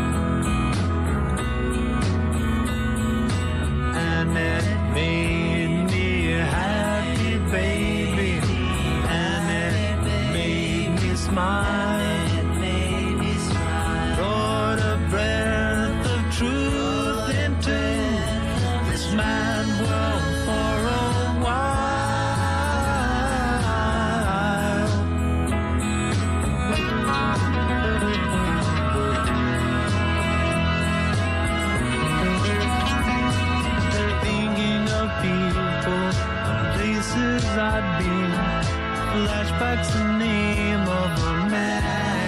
and it made me happy, baby, and it smile, brought a breath of truth into this mad world for a while. Thinking of people, places I've been, flashbacks the name of a man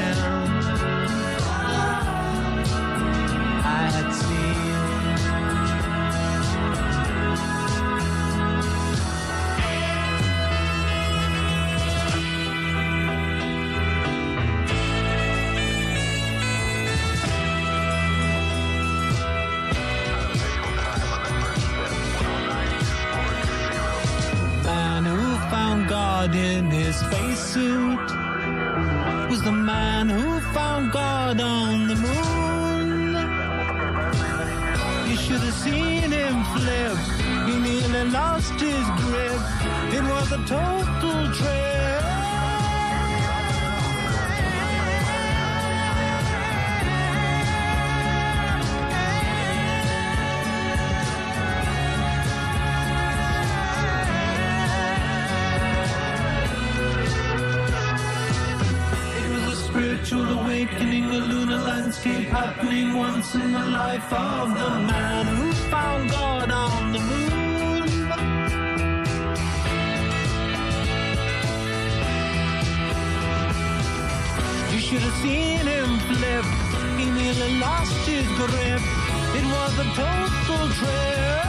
I had seen. Man who found God in his spacesuit was the man who found God on the moon. You should have seen him flip. He nearly lost his grip. It was a total trip. Spiritual awakening, a lunar landscape happening once in the life of the man who found God on the moon. You should have seen him flip. He nearly lost his grip. It was a total trip.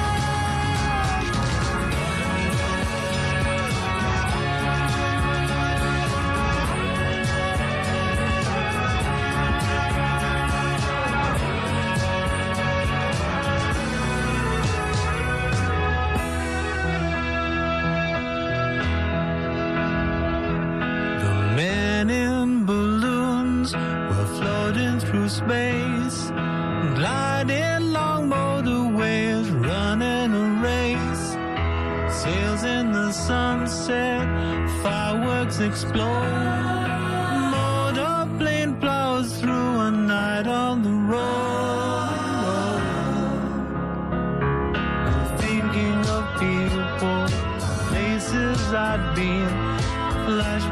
Space, gliding long motorways, running a race, sails in the sunset, fireworks explode, motor plane plows through a night on the road. I'm thinking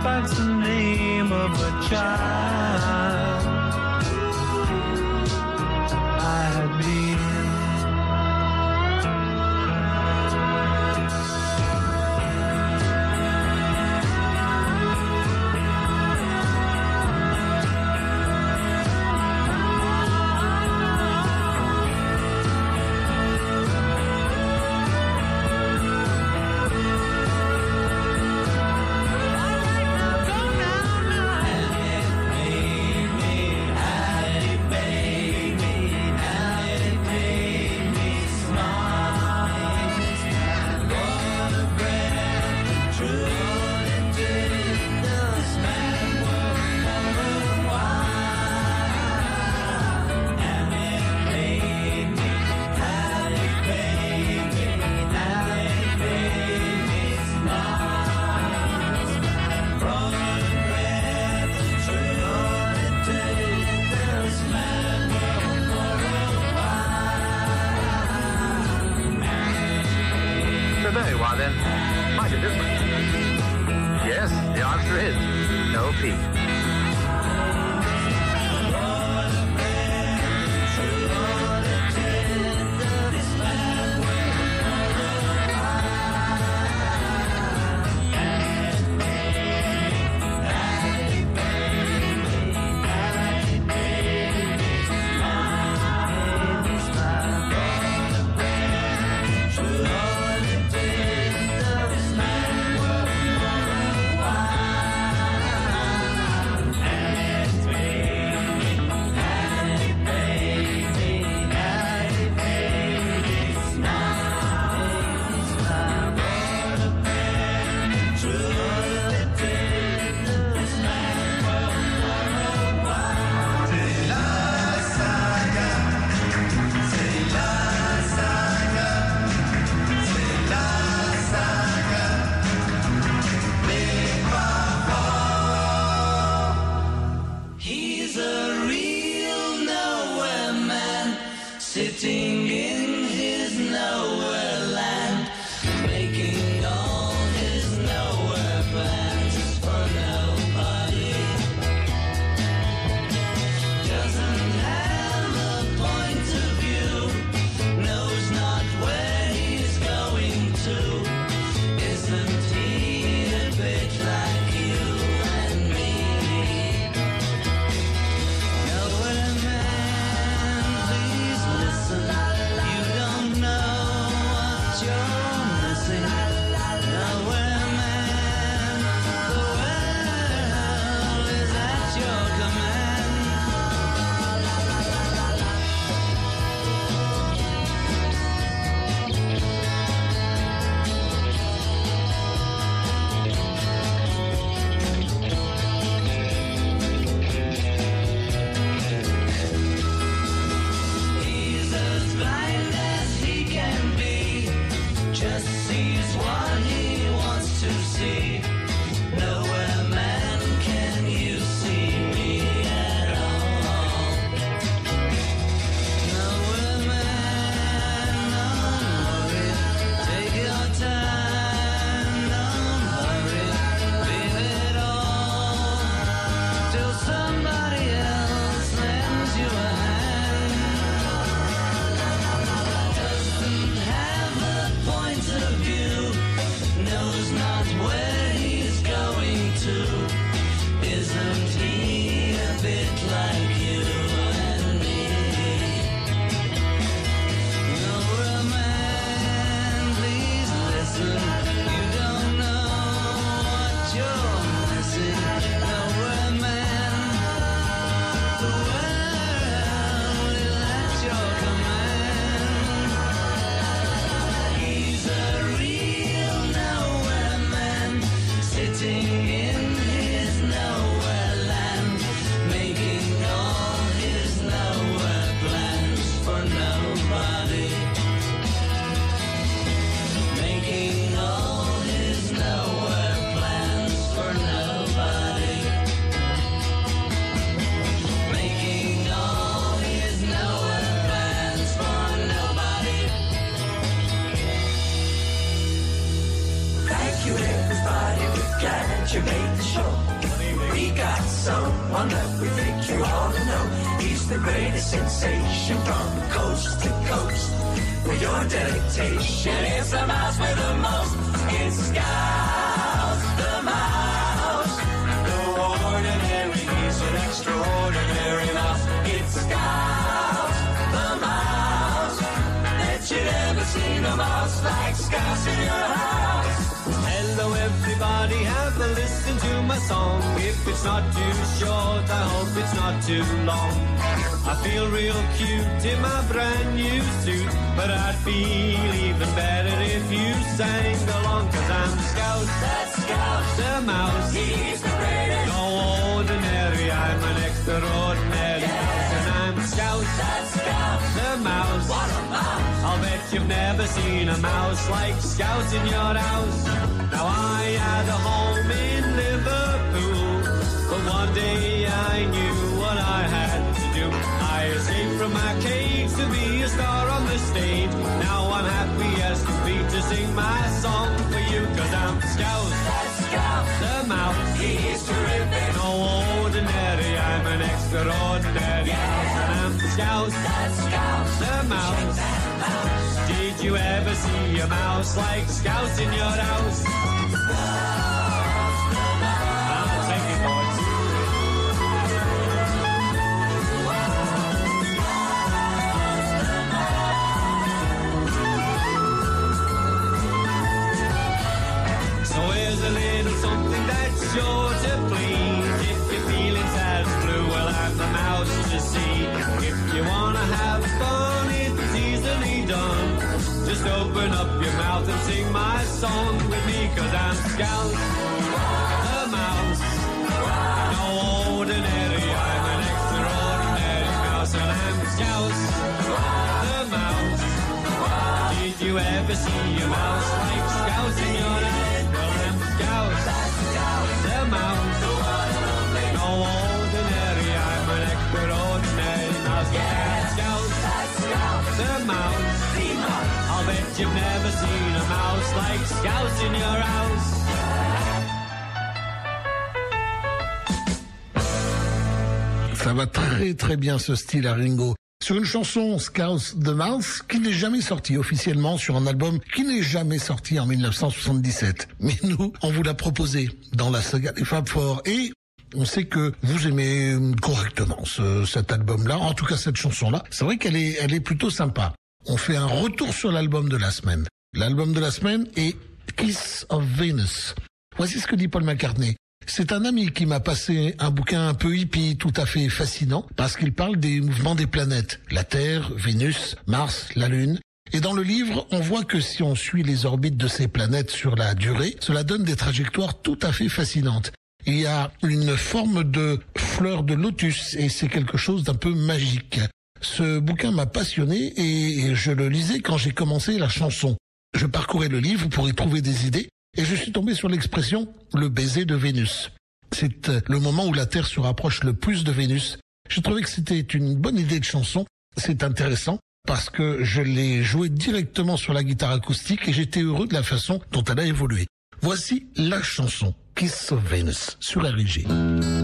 that's the name of a child I had been. Very well then, quite a difference. Yes, the answer is no peak. you made the show. We got someone that we think you ought to know. He's the greatest sensation from coast to coast. For your dedication, it's the mouse with the most. It's Scouse the Mouse. No ordinary, he's an extraordinary mouse. It's Scouse the Mouse. That you never seen a mouse like Scouse in your house. Hello everybody, have a listen to my song. If it's not too short, I hope it's not too long. I feel real cute in my brand new suit, but I'd feel even better if you sang along. Cause I'm Scouse, that's Scouse the Mouse. He's the greatest. No ordinary, I'm an extraordinary yeah. mouse. And I'm Scouse, that's Scouse the Mouse. What a mouse. I'll bet you've never seen a mouse like Scouse in your house. Now I had a home in Liverpool, but one day I knew what I had to do. I escaped from my cage to be a star on the stage. Now I'm happy as can be to sing my song for you. Cause I'm Scouse, that's Scouse the Mouse. He's terrific. No ordinary, I'm an extraordinary yeah. mouse. And I'm Scouse, that's Scouse the Mouse. mouse. Did you ever see a mouse like Scouse in your house? I'll take it, boys. So here's a little something that's sure to please. If you're feeling sad and blue, well, I'm the mouse to see. If you wanna have fun, it's easily done. Just open up your mouth and sing my song with me. Cause I'm Scouse the Mouse. No ordinary, I'm an extraordinary mouse. And I'm Scouse the Mouse. Did you ever see a mouse like Scouse in your house? Well, I'm Scouse the Mouse. No ordinary, I'm an extraordinary mouse. Yeah, Scouse the Mouse. I'll bet you've never seen a mouse like Scouse in your house. Ça va très très bien ce style à Ringo. Sur une chanson Scouse the Mouse qui n'est jamais sortie officiellement sur un album qui n'est jamais sorti en mille neuf cent soixante-dix-sept. Mais nous, on vous l'a proposé dans la saga des Fab Four et on sait que vous aimez correctement ce, cet album-là, en tout cas cette chanson-là. C'est vrai qu'elle est, elle est plutôt sympa. On fait un retour sur l'album de la semaine. L'album de la semaine est Kiss of Venus. Voici ce que dit Paul McCartney. C'est un ami qui m'a passé un bouquin un peu hippie, tout à fait fascinant, parce qu'il parle des mouvements des planètes. La Terre, Vénus, Mars, la Lune. Et dans le livre, on voit que si on suit les orbites de ces planètes sur la durée, cela donne des trajectoires tout à fait fascinantes. Il y a une forme de fleur de lotus et c'est quelque chose d'un peu magique. Ce bouquin m'a passionné et je le lisais quand j'ai commencé la chanson. Je parcourais le livre pour y trouver des idées et je suis tombé sur l'expression « le baiser de Vénus ». C'est le moment où la Terre se rapproche le plus de Vénus. Je trouvais que c'était une bonne idée de chanson. C'est intéressant parce que je l'ai joué directement sur la guitare acoustique et j'étais heureux de la façon dont elle a évolué. Voici la chanson « Kiss of Venus » sur R I G.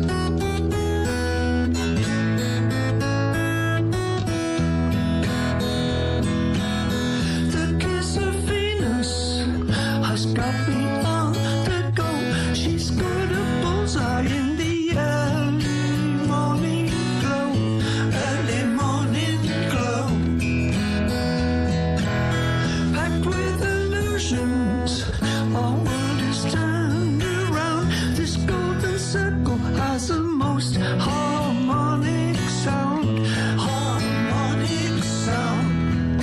Got me on the go. She's got a bullseye in the early morning glow. Early morning glow. Packed with illusions, our world is turned around. This golden circle has the most harmonic sound. Harmonic sound.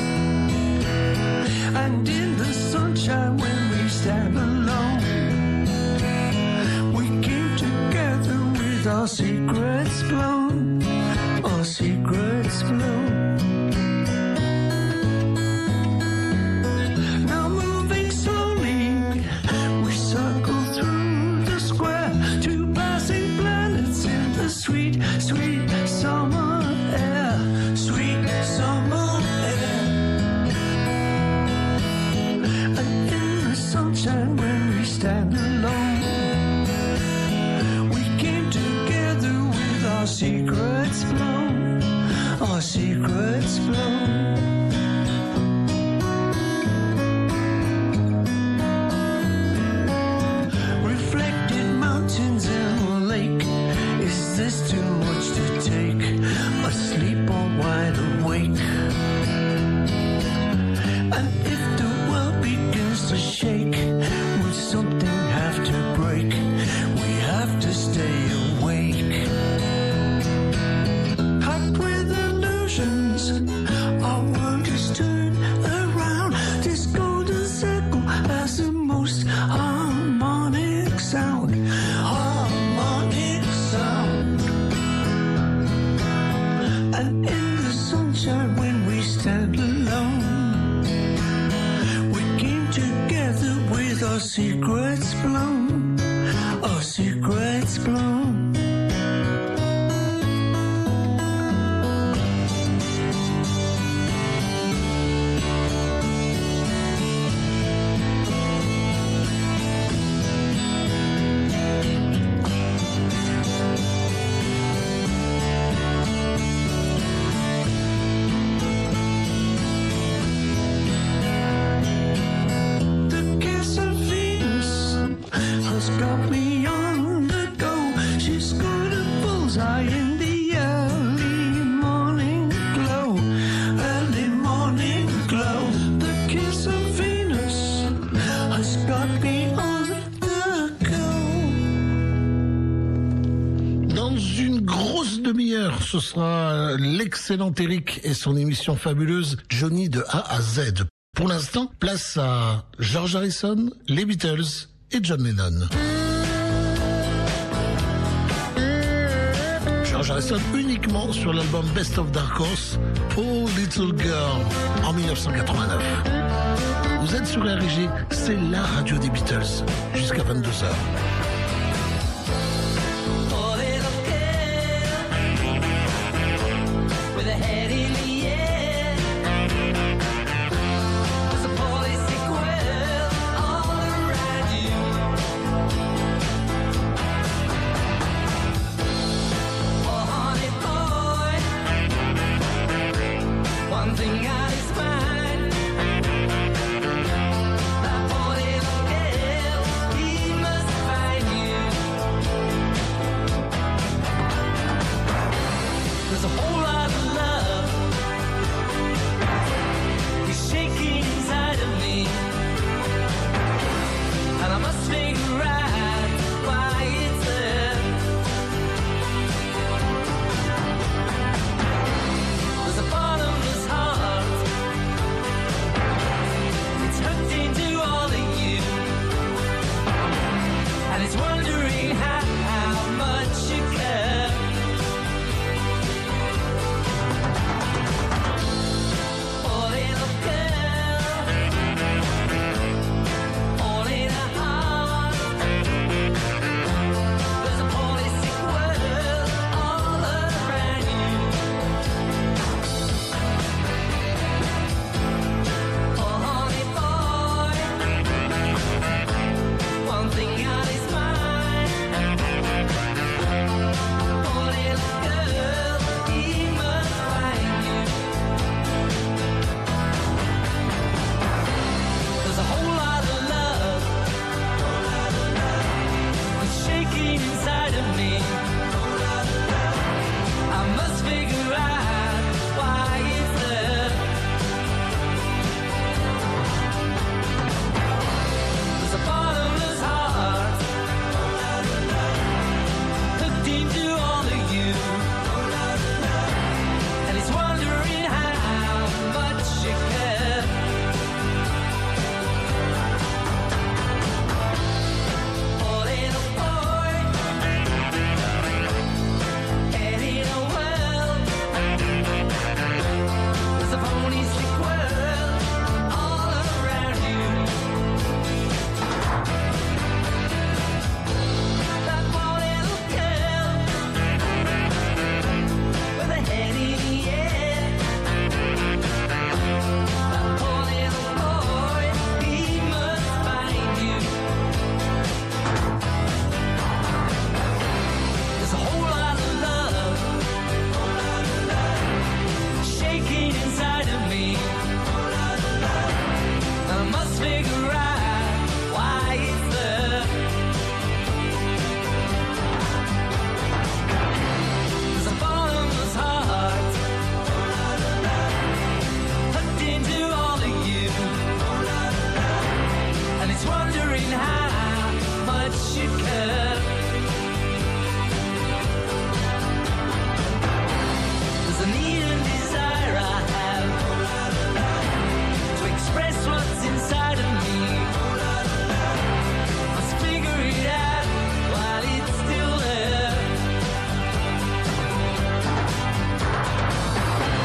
And in the sunshine when stand alone, we came together with our secrets blown, our secrets blown. Now moving slowly, we circle through the square, two passing planets in the sweet, sweet summer air, sweet summer air. And in sunshine when we stand alone, with our secrets blown, our secrets blown. Ce sera l'excellent Eric et son émission fabuleuse Johnny de A à Z. Pour l'instant, place à George Harrison, les Beatles et John Lennon. George Harrison uniquement sur l'album Best of Dark Horse, Oh Little Girl, en mille neuf cent quatre-vingt-neuf. Vous êtes sur R G, c'est la radio des Beatles, jusqu'à vingt-deux heures.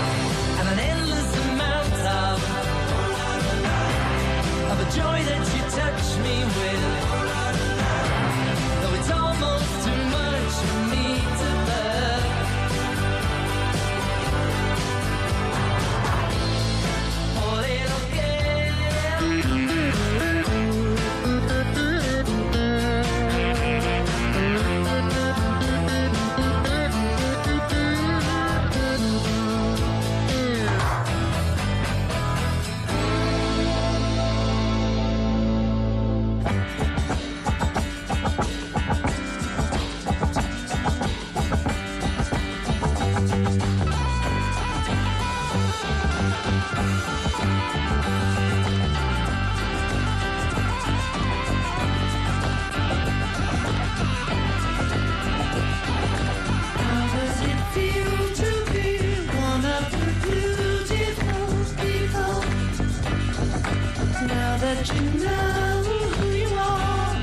joy that you touch me with. Though it's almost too much for me to bear. Oh, little that you know who you are.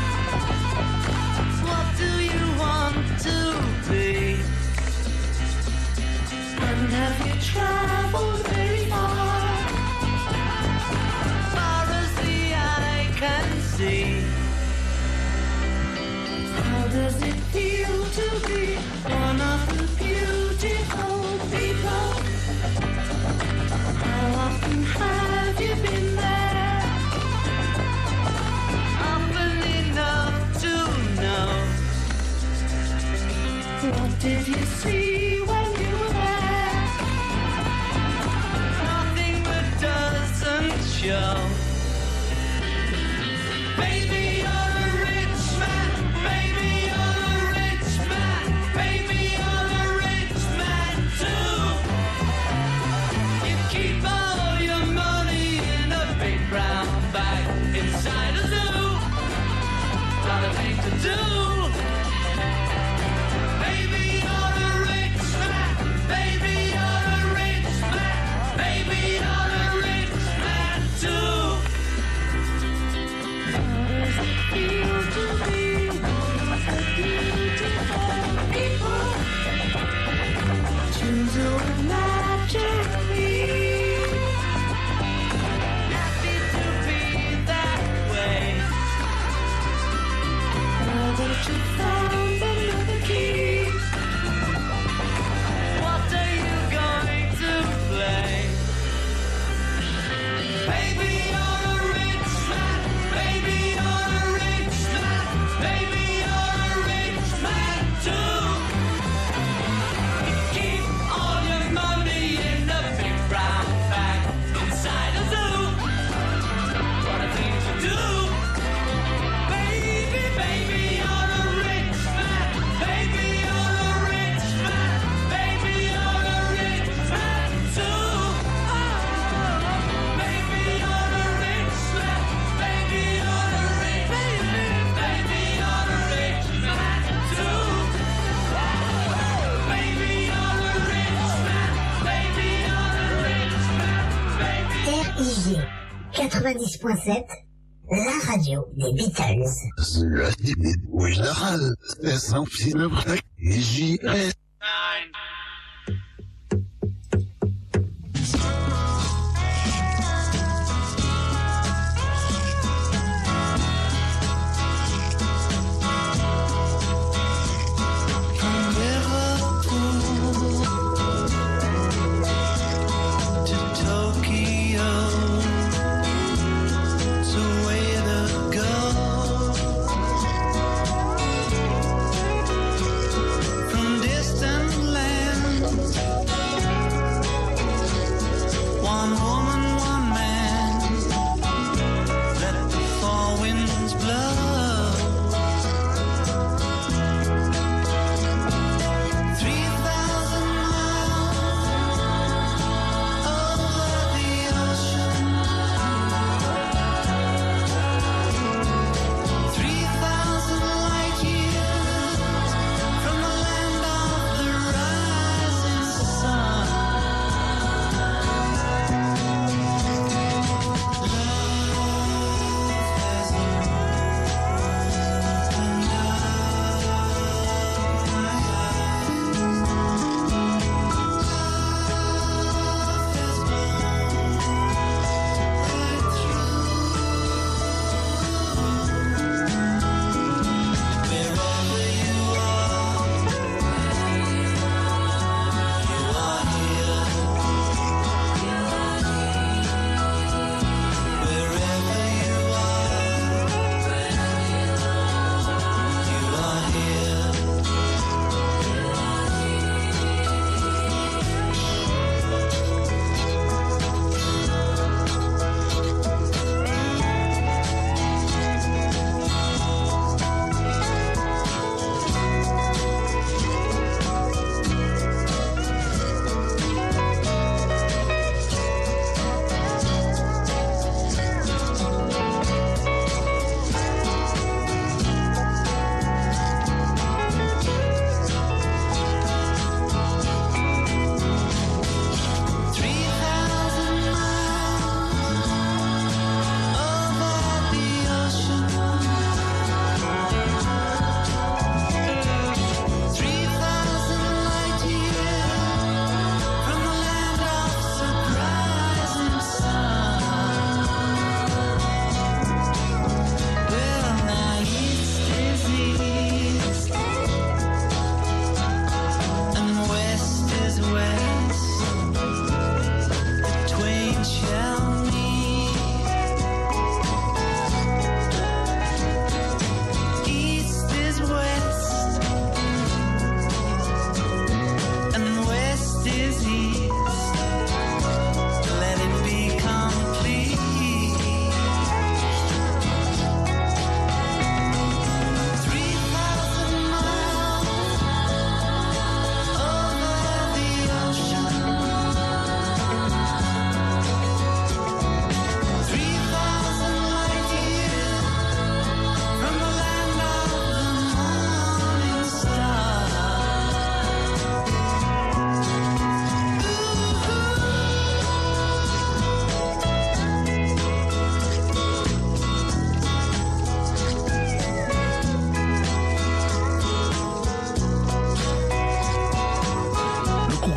What do you want to be? And have you traveled very far? Far as the eye can see. How does it feel to be one of the beautiful people? How often have you been there? What did you see when you were there? Nothing that doesn't show. Baby, you're a rich man. Baby, you're a rich man. Baby, you're a rich man too. You keep all your money in a big brown bag inside a zoo. Lot of things to do. quatre-vingt-dix point sept, la radio des Beatles. La oui, la râle, sans le break, et j'y reste. From distance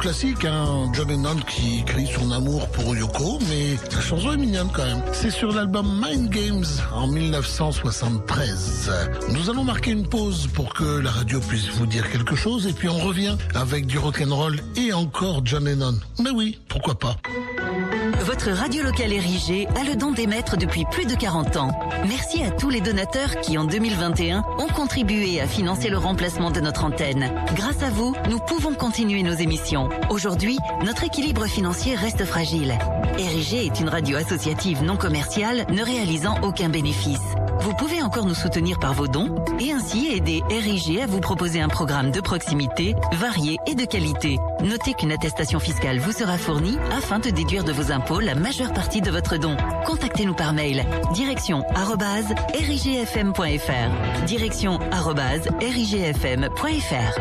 classique, hein, John Lennon qui crie son amour pour Yoko, mais la chanson est mignonne quand même. C'est sur l'album Mind Games en mille neuf cent soixante-treize. Nous allons marquer une pause pour que la radio puisse vous dire quelque chose et puis on revient avec du rock'n'roll et encore John Lennon. Mais oui, pourquoi pas. Votre radio locale érigée a le don d'émettre depuis plus de quarante ans. Merci à tous les donateurs qui, en deux mille vingt et un, ont contribué à financer le remplacement de notre antenne. Grâce à vous, nous pouvons continuer nos émissions. Aujourd'hui, notre équilibre financier reste fragile. Érigée est une radio associative non commerciale ne réalisant aucun bénéfice. Vous pouvez encore nous soutenir par vos dons et ainsi aider Érigée à vous proposer un programme de proximité, varié et de qualité. Notez qu'une attestation fiscale vous sera fournie afin de déduire de vos impôts la majeure partie de votre don. Contactez-nous par mail. Direction arobase rigfm point fr. Direction arobase rigfm point fr.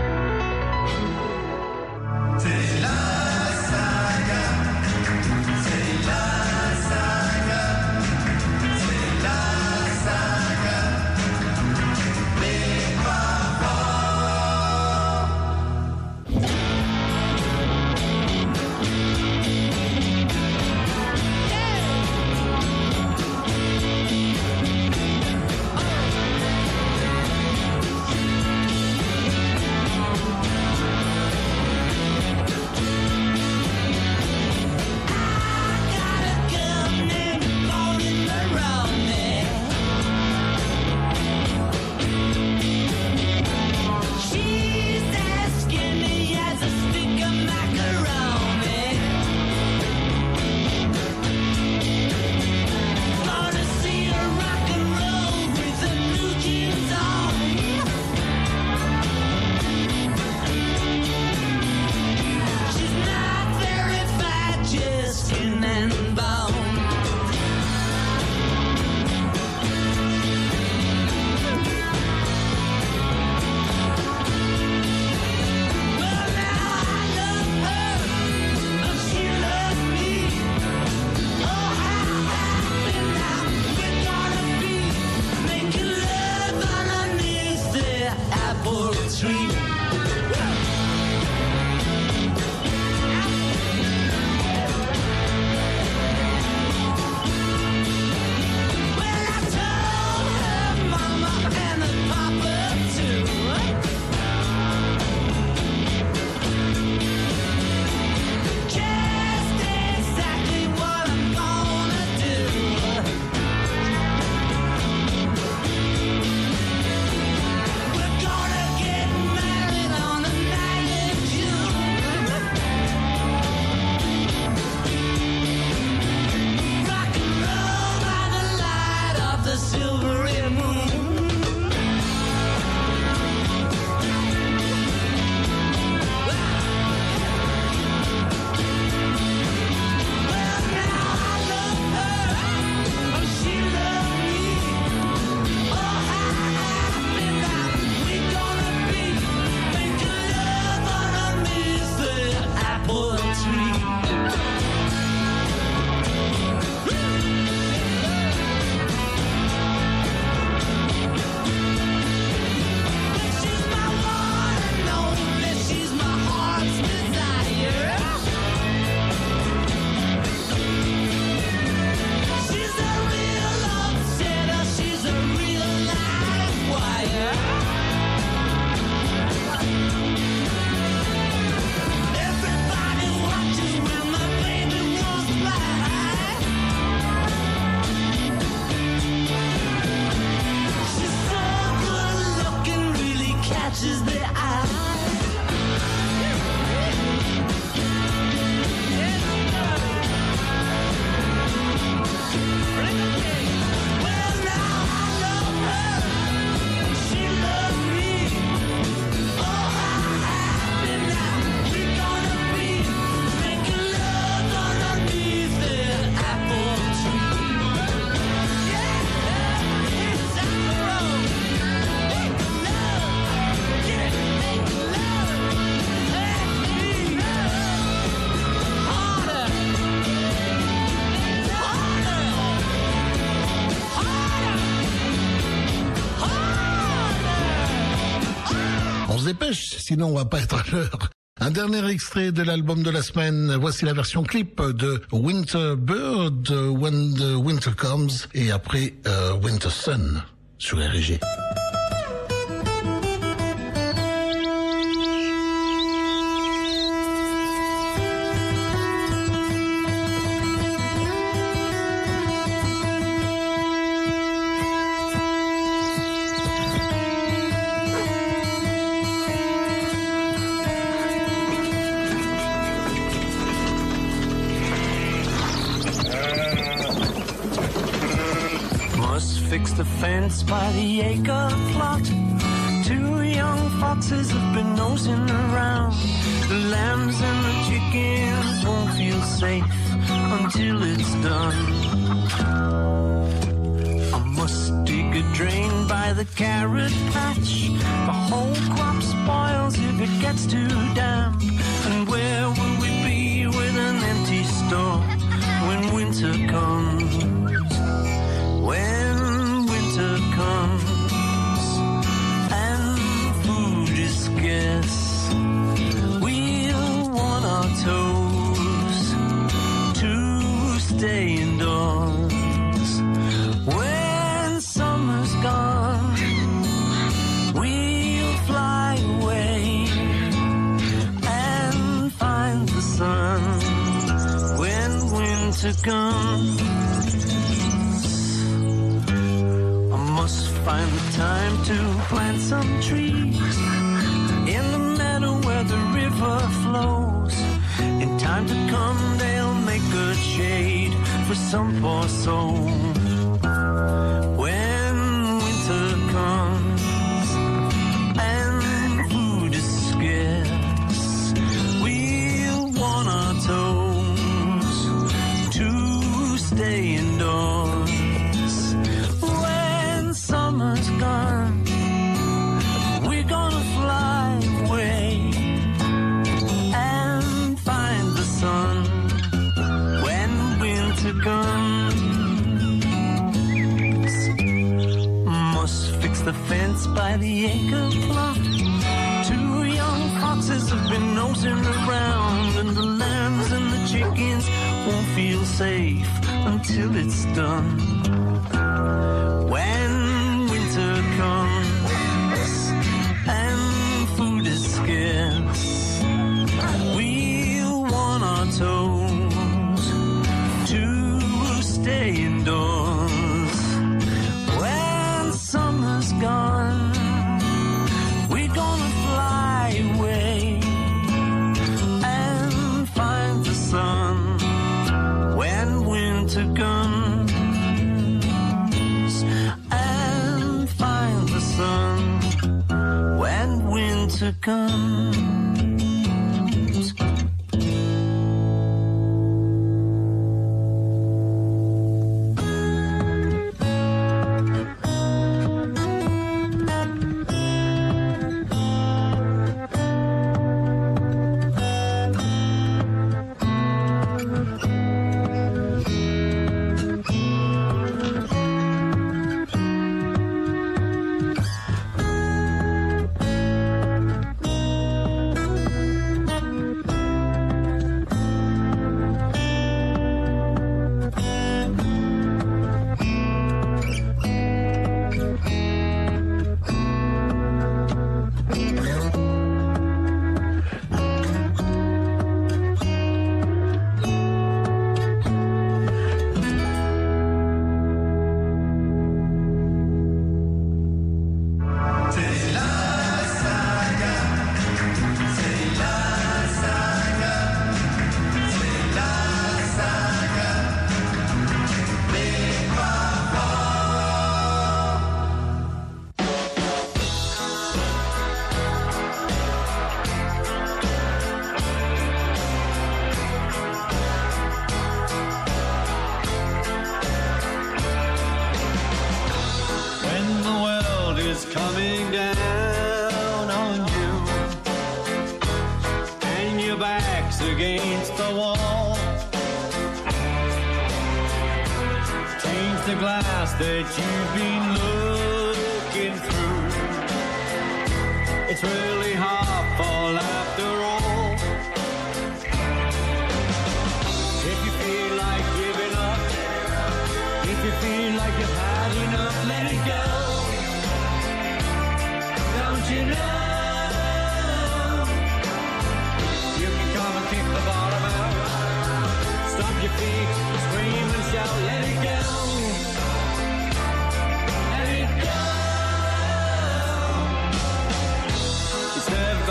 C'est la saga. C'est la saga. C'est la saga. Mes parents. dépêche, sinon on va pas être à l'heure. Un dernier extrait de l'album de la semaine. Voici la version clip de Winter Bird, When the Winter Comes, et après euh, Winter Sun sur R G. Fix the fence by the acre plot. Two young foxes have been nosing around. The lambs and the chickens won't feel safe until it's done. I must dig a drain by the carrot patch. The whole crop spoils if it gets too damp. And where will we be with an empty store when winter comes? When comes and food is scarce, we'll want our toes to stay indoors. When summer's gone, we'll fly away and find the sun when winter comes. Must find the time to plant some trees in the meadow where the river flows. In time to come they'll make good shade for some poor soul. When winter comes and food is scarce, we'll want our toes to stay indoors. Summer's gone, we're gonna fly away and find the sun when winter comes. Must fix the fence by the acre plot. Two young foxes have been nosing around, and the lambs and the chickens won't feel safe until it's done. When winter comes and food is scarce, we'll want our toes to stay indoors. When summer's gone, we're gonna fly away and find the sun when winter comes. When winter comes. Coming down on you, and your back's against the wall. Change the glass that you've been looking through. It's really half full after all.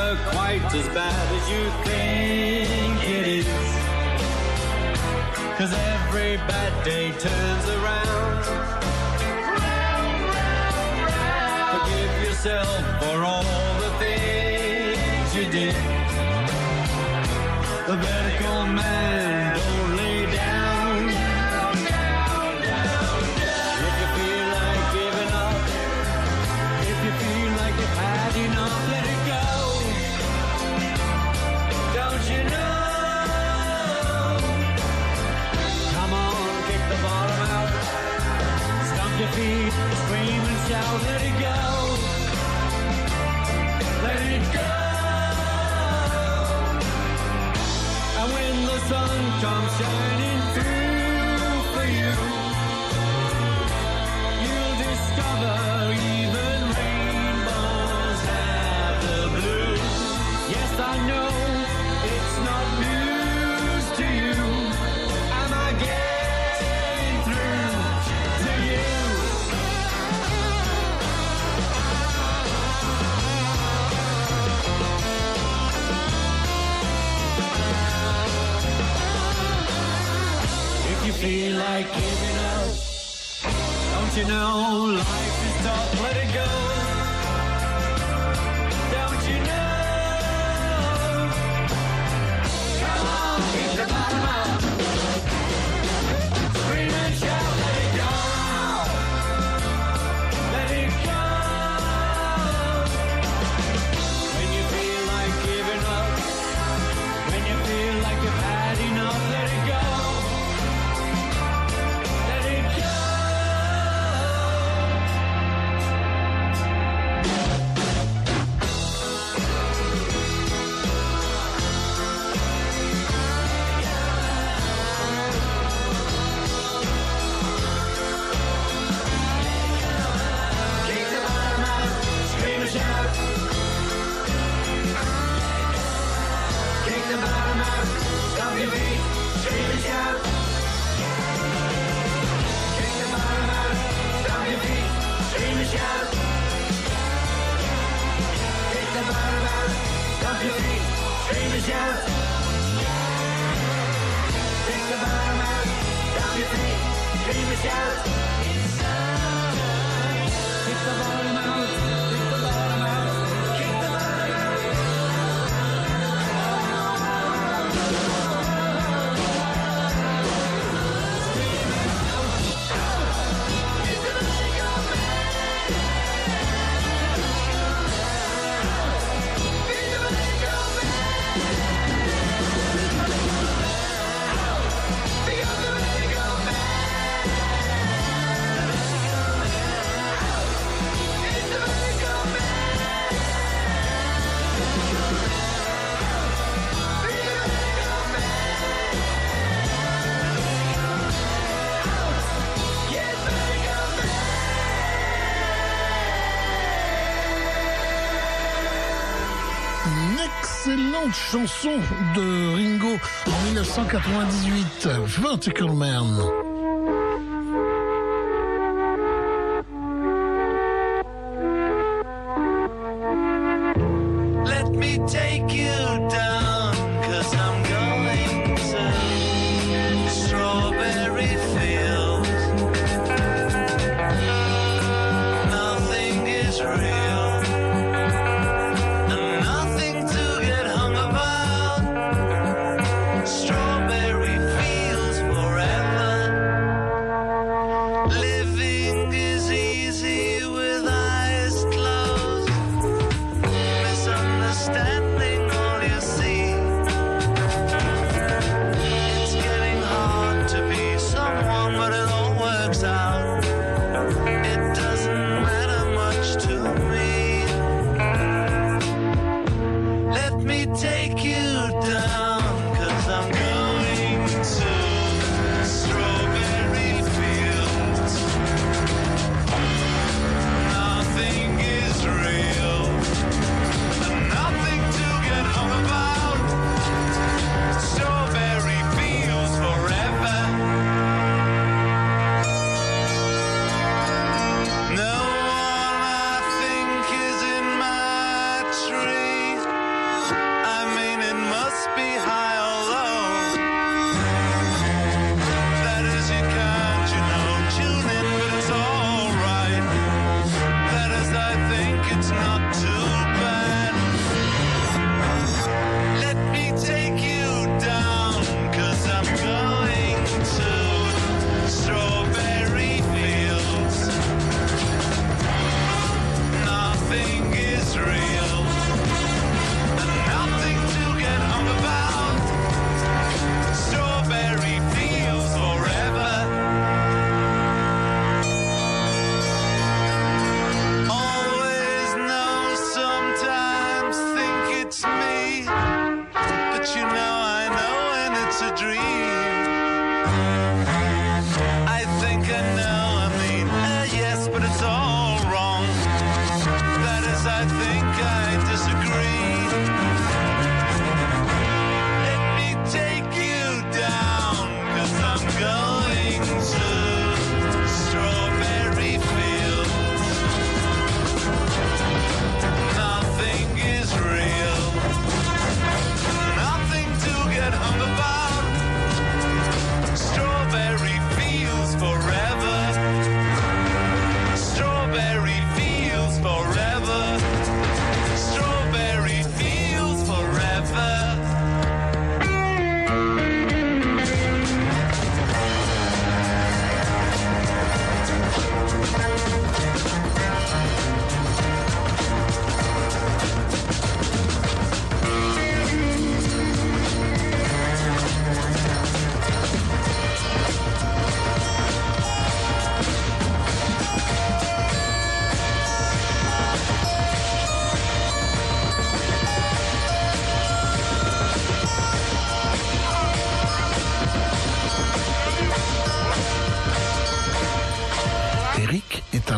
never quite as bad as you think it is. 'Cause every bad day turns around. Forgive yourself for all the things you did. The vertical man, don't lay down. If you feel like giving up, if you feel like you've had enough, let it go. Don't you know? Come on, kick the bottom out. Stomp your feet, scream and shout, let it go. Let it go. And when the sun comes shining through for you, you'll discover even rainbows have the blue. Yes, I know it's not news to you. Am I getting through to you? If you feel like giving up, don't you know life is tough, let it go. Don't you know? Come on, kick the bottom out. Scream and shout, let it go. Let it go. When you feel like giving up, when you feel like you've had enough, let it go. Let it go. Kick the bottom out, scream and shout. Kick the bottom out, stomp your feet, scream and shout. Kick the bottom out, stomp your feet, scream and shout. Kick the bottom out, stomp your feet, scream and shout. Kick the bottom out, stomp your feet, scream and shout. Kick the bottom out, kick the bottom out, kick the bottom out. Une excellente chanson de Ringo en mille neuf cent quatre-vingt-dix-huit, Vertical Man. Let me take you down, 'cause I'm going to strawberry fields. Nothing is real, and nothing to get hung about. Strawberry fields forever.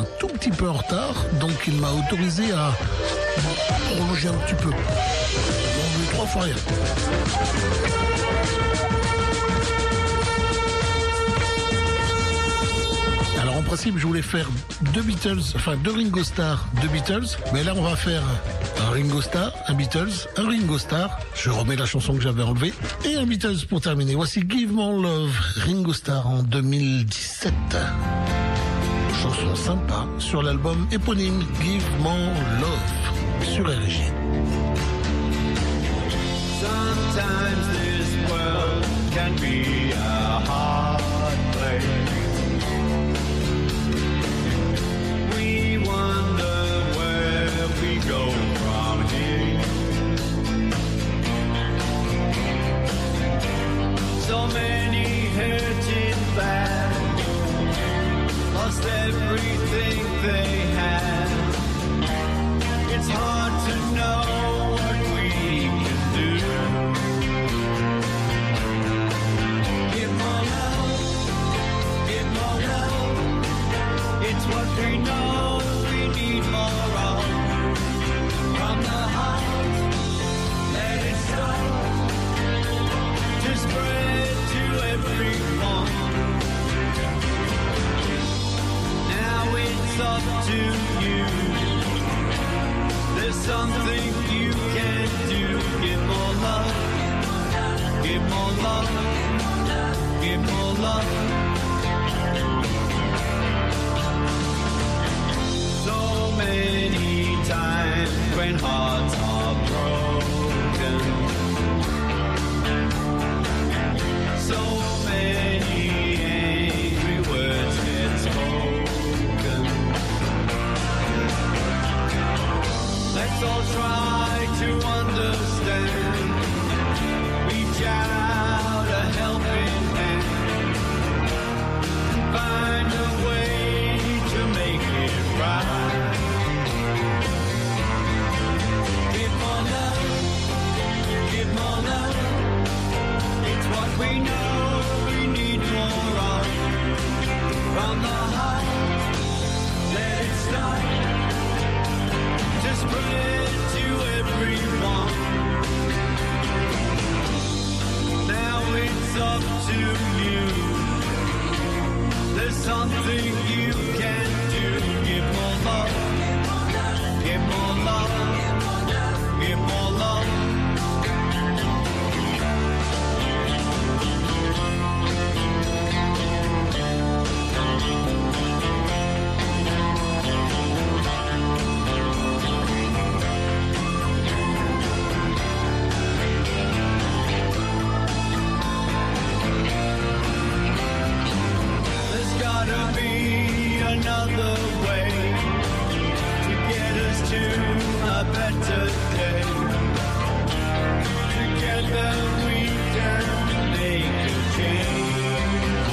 tout petit peu en retard, donc il m'a autorisé à prolonger un petit peu. Donc, trois fois rien. Alors en principe, je voulais faire deux Beatles, enfin deux Ringo Starr, deux Beatles, mais là on va faire un Ringo Starr, un Beatles, un Ringo Starr, je remets la chanson que j'avais enlevée, et un Beatles pour terminer. Voici Give More Love, Ringo Starr en deux mille dix-sept. Chanson sympa sur l'album éponyme Give More Love sur R J. Sometimes this world can be a hard place. We wonder where we go from here. So many hurting bad, lost everything they had. It's hard to know what we can do. Give more love, give more love. It's what we know we need more of. From the heart, let it start to spread to everyone. Now it's up to you. There's something you can do. Give more love, give more love, give more love. So many times when hearts are broken, so many angry words get spoken. Let's all try to understand. Reach out a helping hand. Find a way to make it right. Give more love, give more love. It's what we know we need more of. From the heart, let it start to spread to everyone. Now it's up to you. There's something you can do. Give more love, give more love, give more love. There's gotta be another way to get us to a better day. Together we can make a change.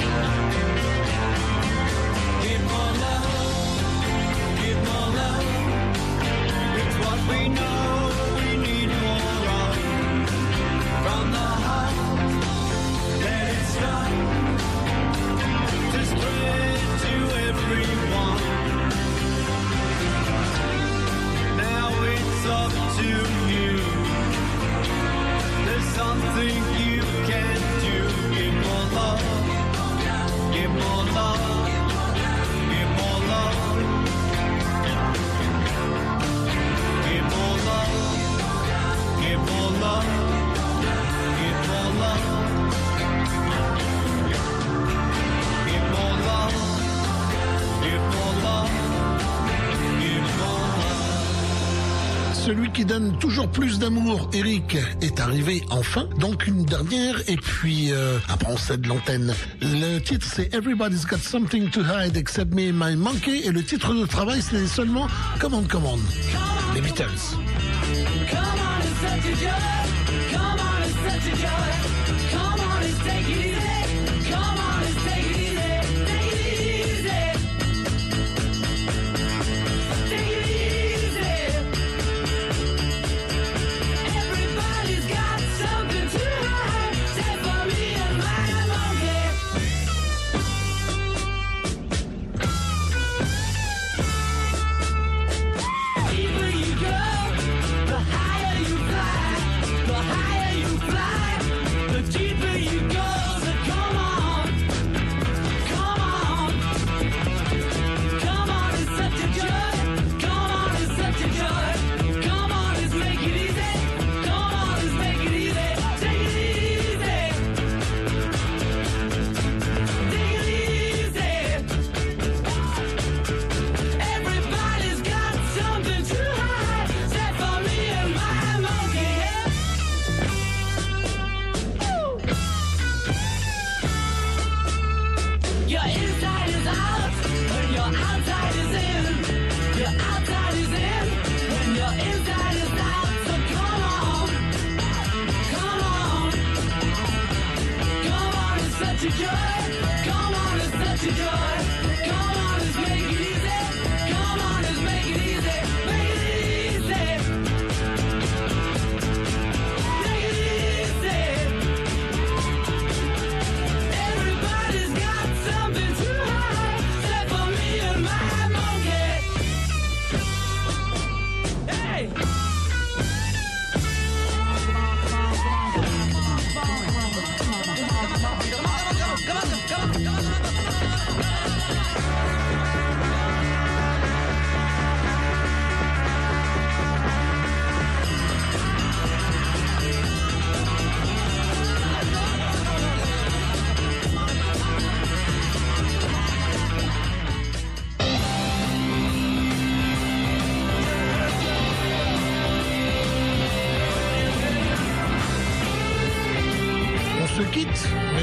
Give more love, give more love. It's what we know we need more of. From the heart, let it start to spread to everyone. Now it's up to you. There's something you can do. Give more love, give more love, give more love, give more love, give more love, give more love. Give more love, give more love, give more love. Celui qui donne toujours plus d'amour, Eric, est arrivé enfin. Donc une dernière, et puis euh, après on cède l'antenne. Le titre c'est Everybody's Got Something to Hide Except Me and My Monkey, et le titre de travail c'est seulement Come On, Come On, les Beatles. Come on and set your joy. Come on and set your joy. Come on and take it easy. Come on and take it easy. Take it easy. Take it easy. Everybody's got something to hide. Take for me and my monkey.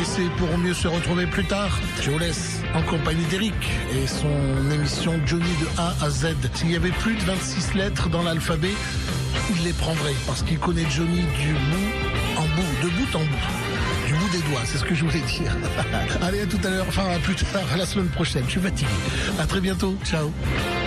laisser pour mieux se retrouver plus tard. Je vous laisse en compagnie d'Eric et son émission Johnny de A à Z. S'il y avait plus de vingt-six lettres dans l'alphabet, il les prendrait parce qu'il connaît Johnny du bout en bout, de bout en bout. Du bout des doigts, c'est ce que je voulais dire. Allez, à tout à l'heure, enfin à plus tard, à la semaine prochaine. Je suis fatigué. À très bientôt. Ciao.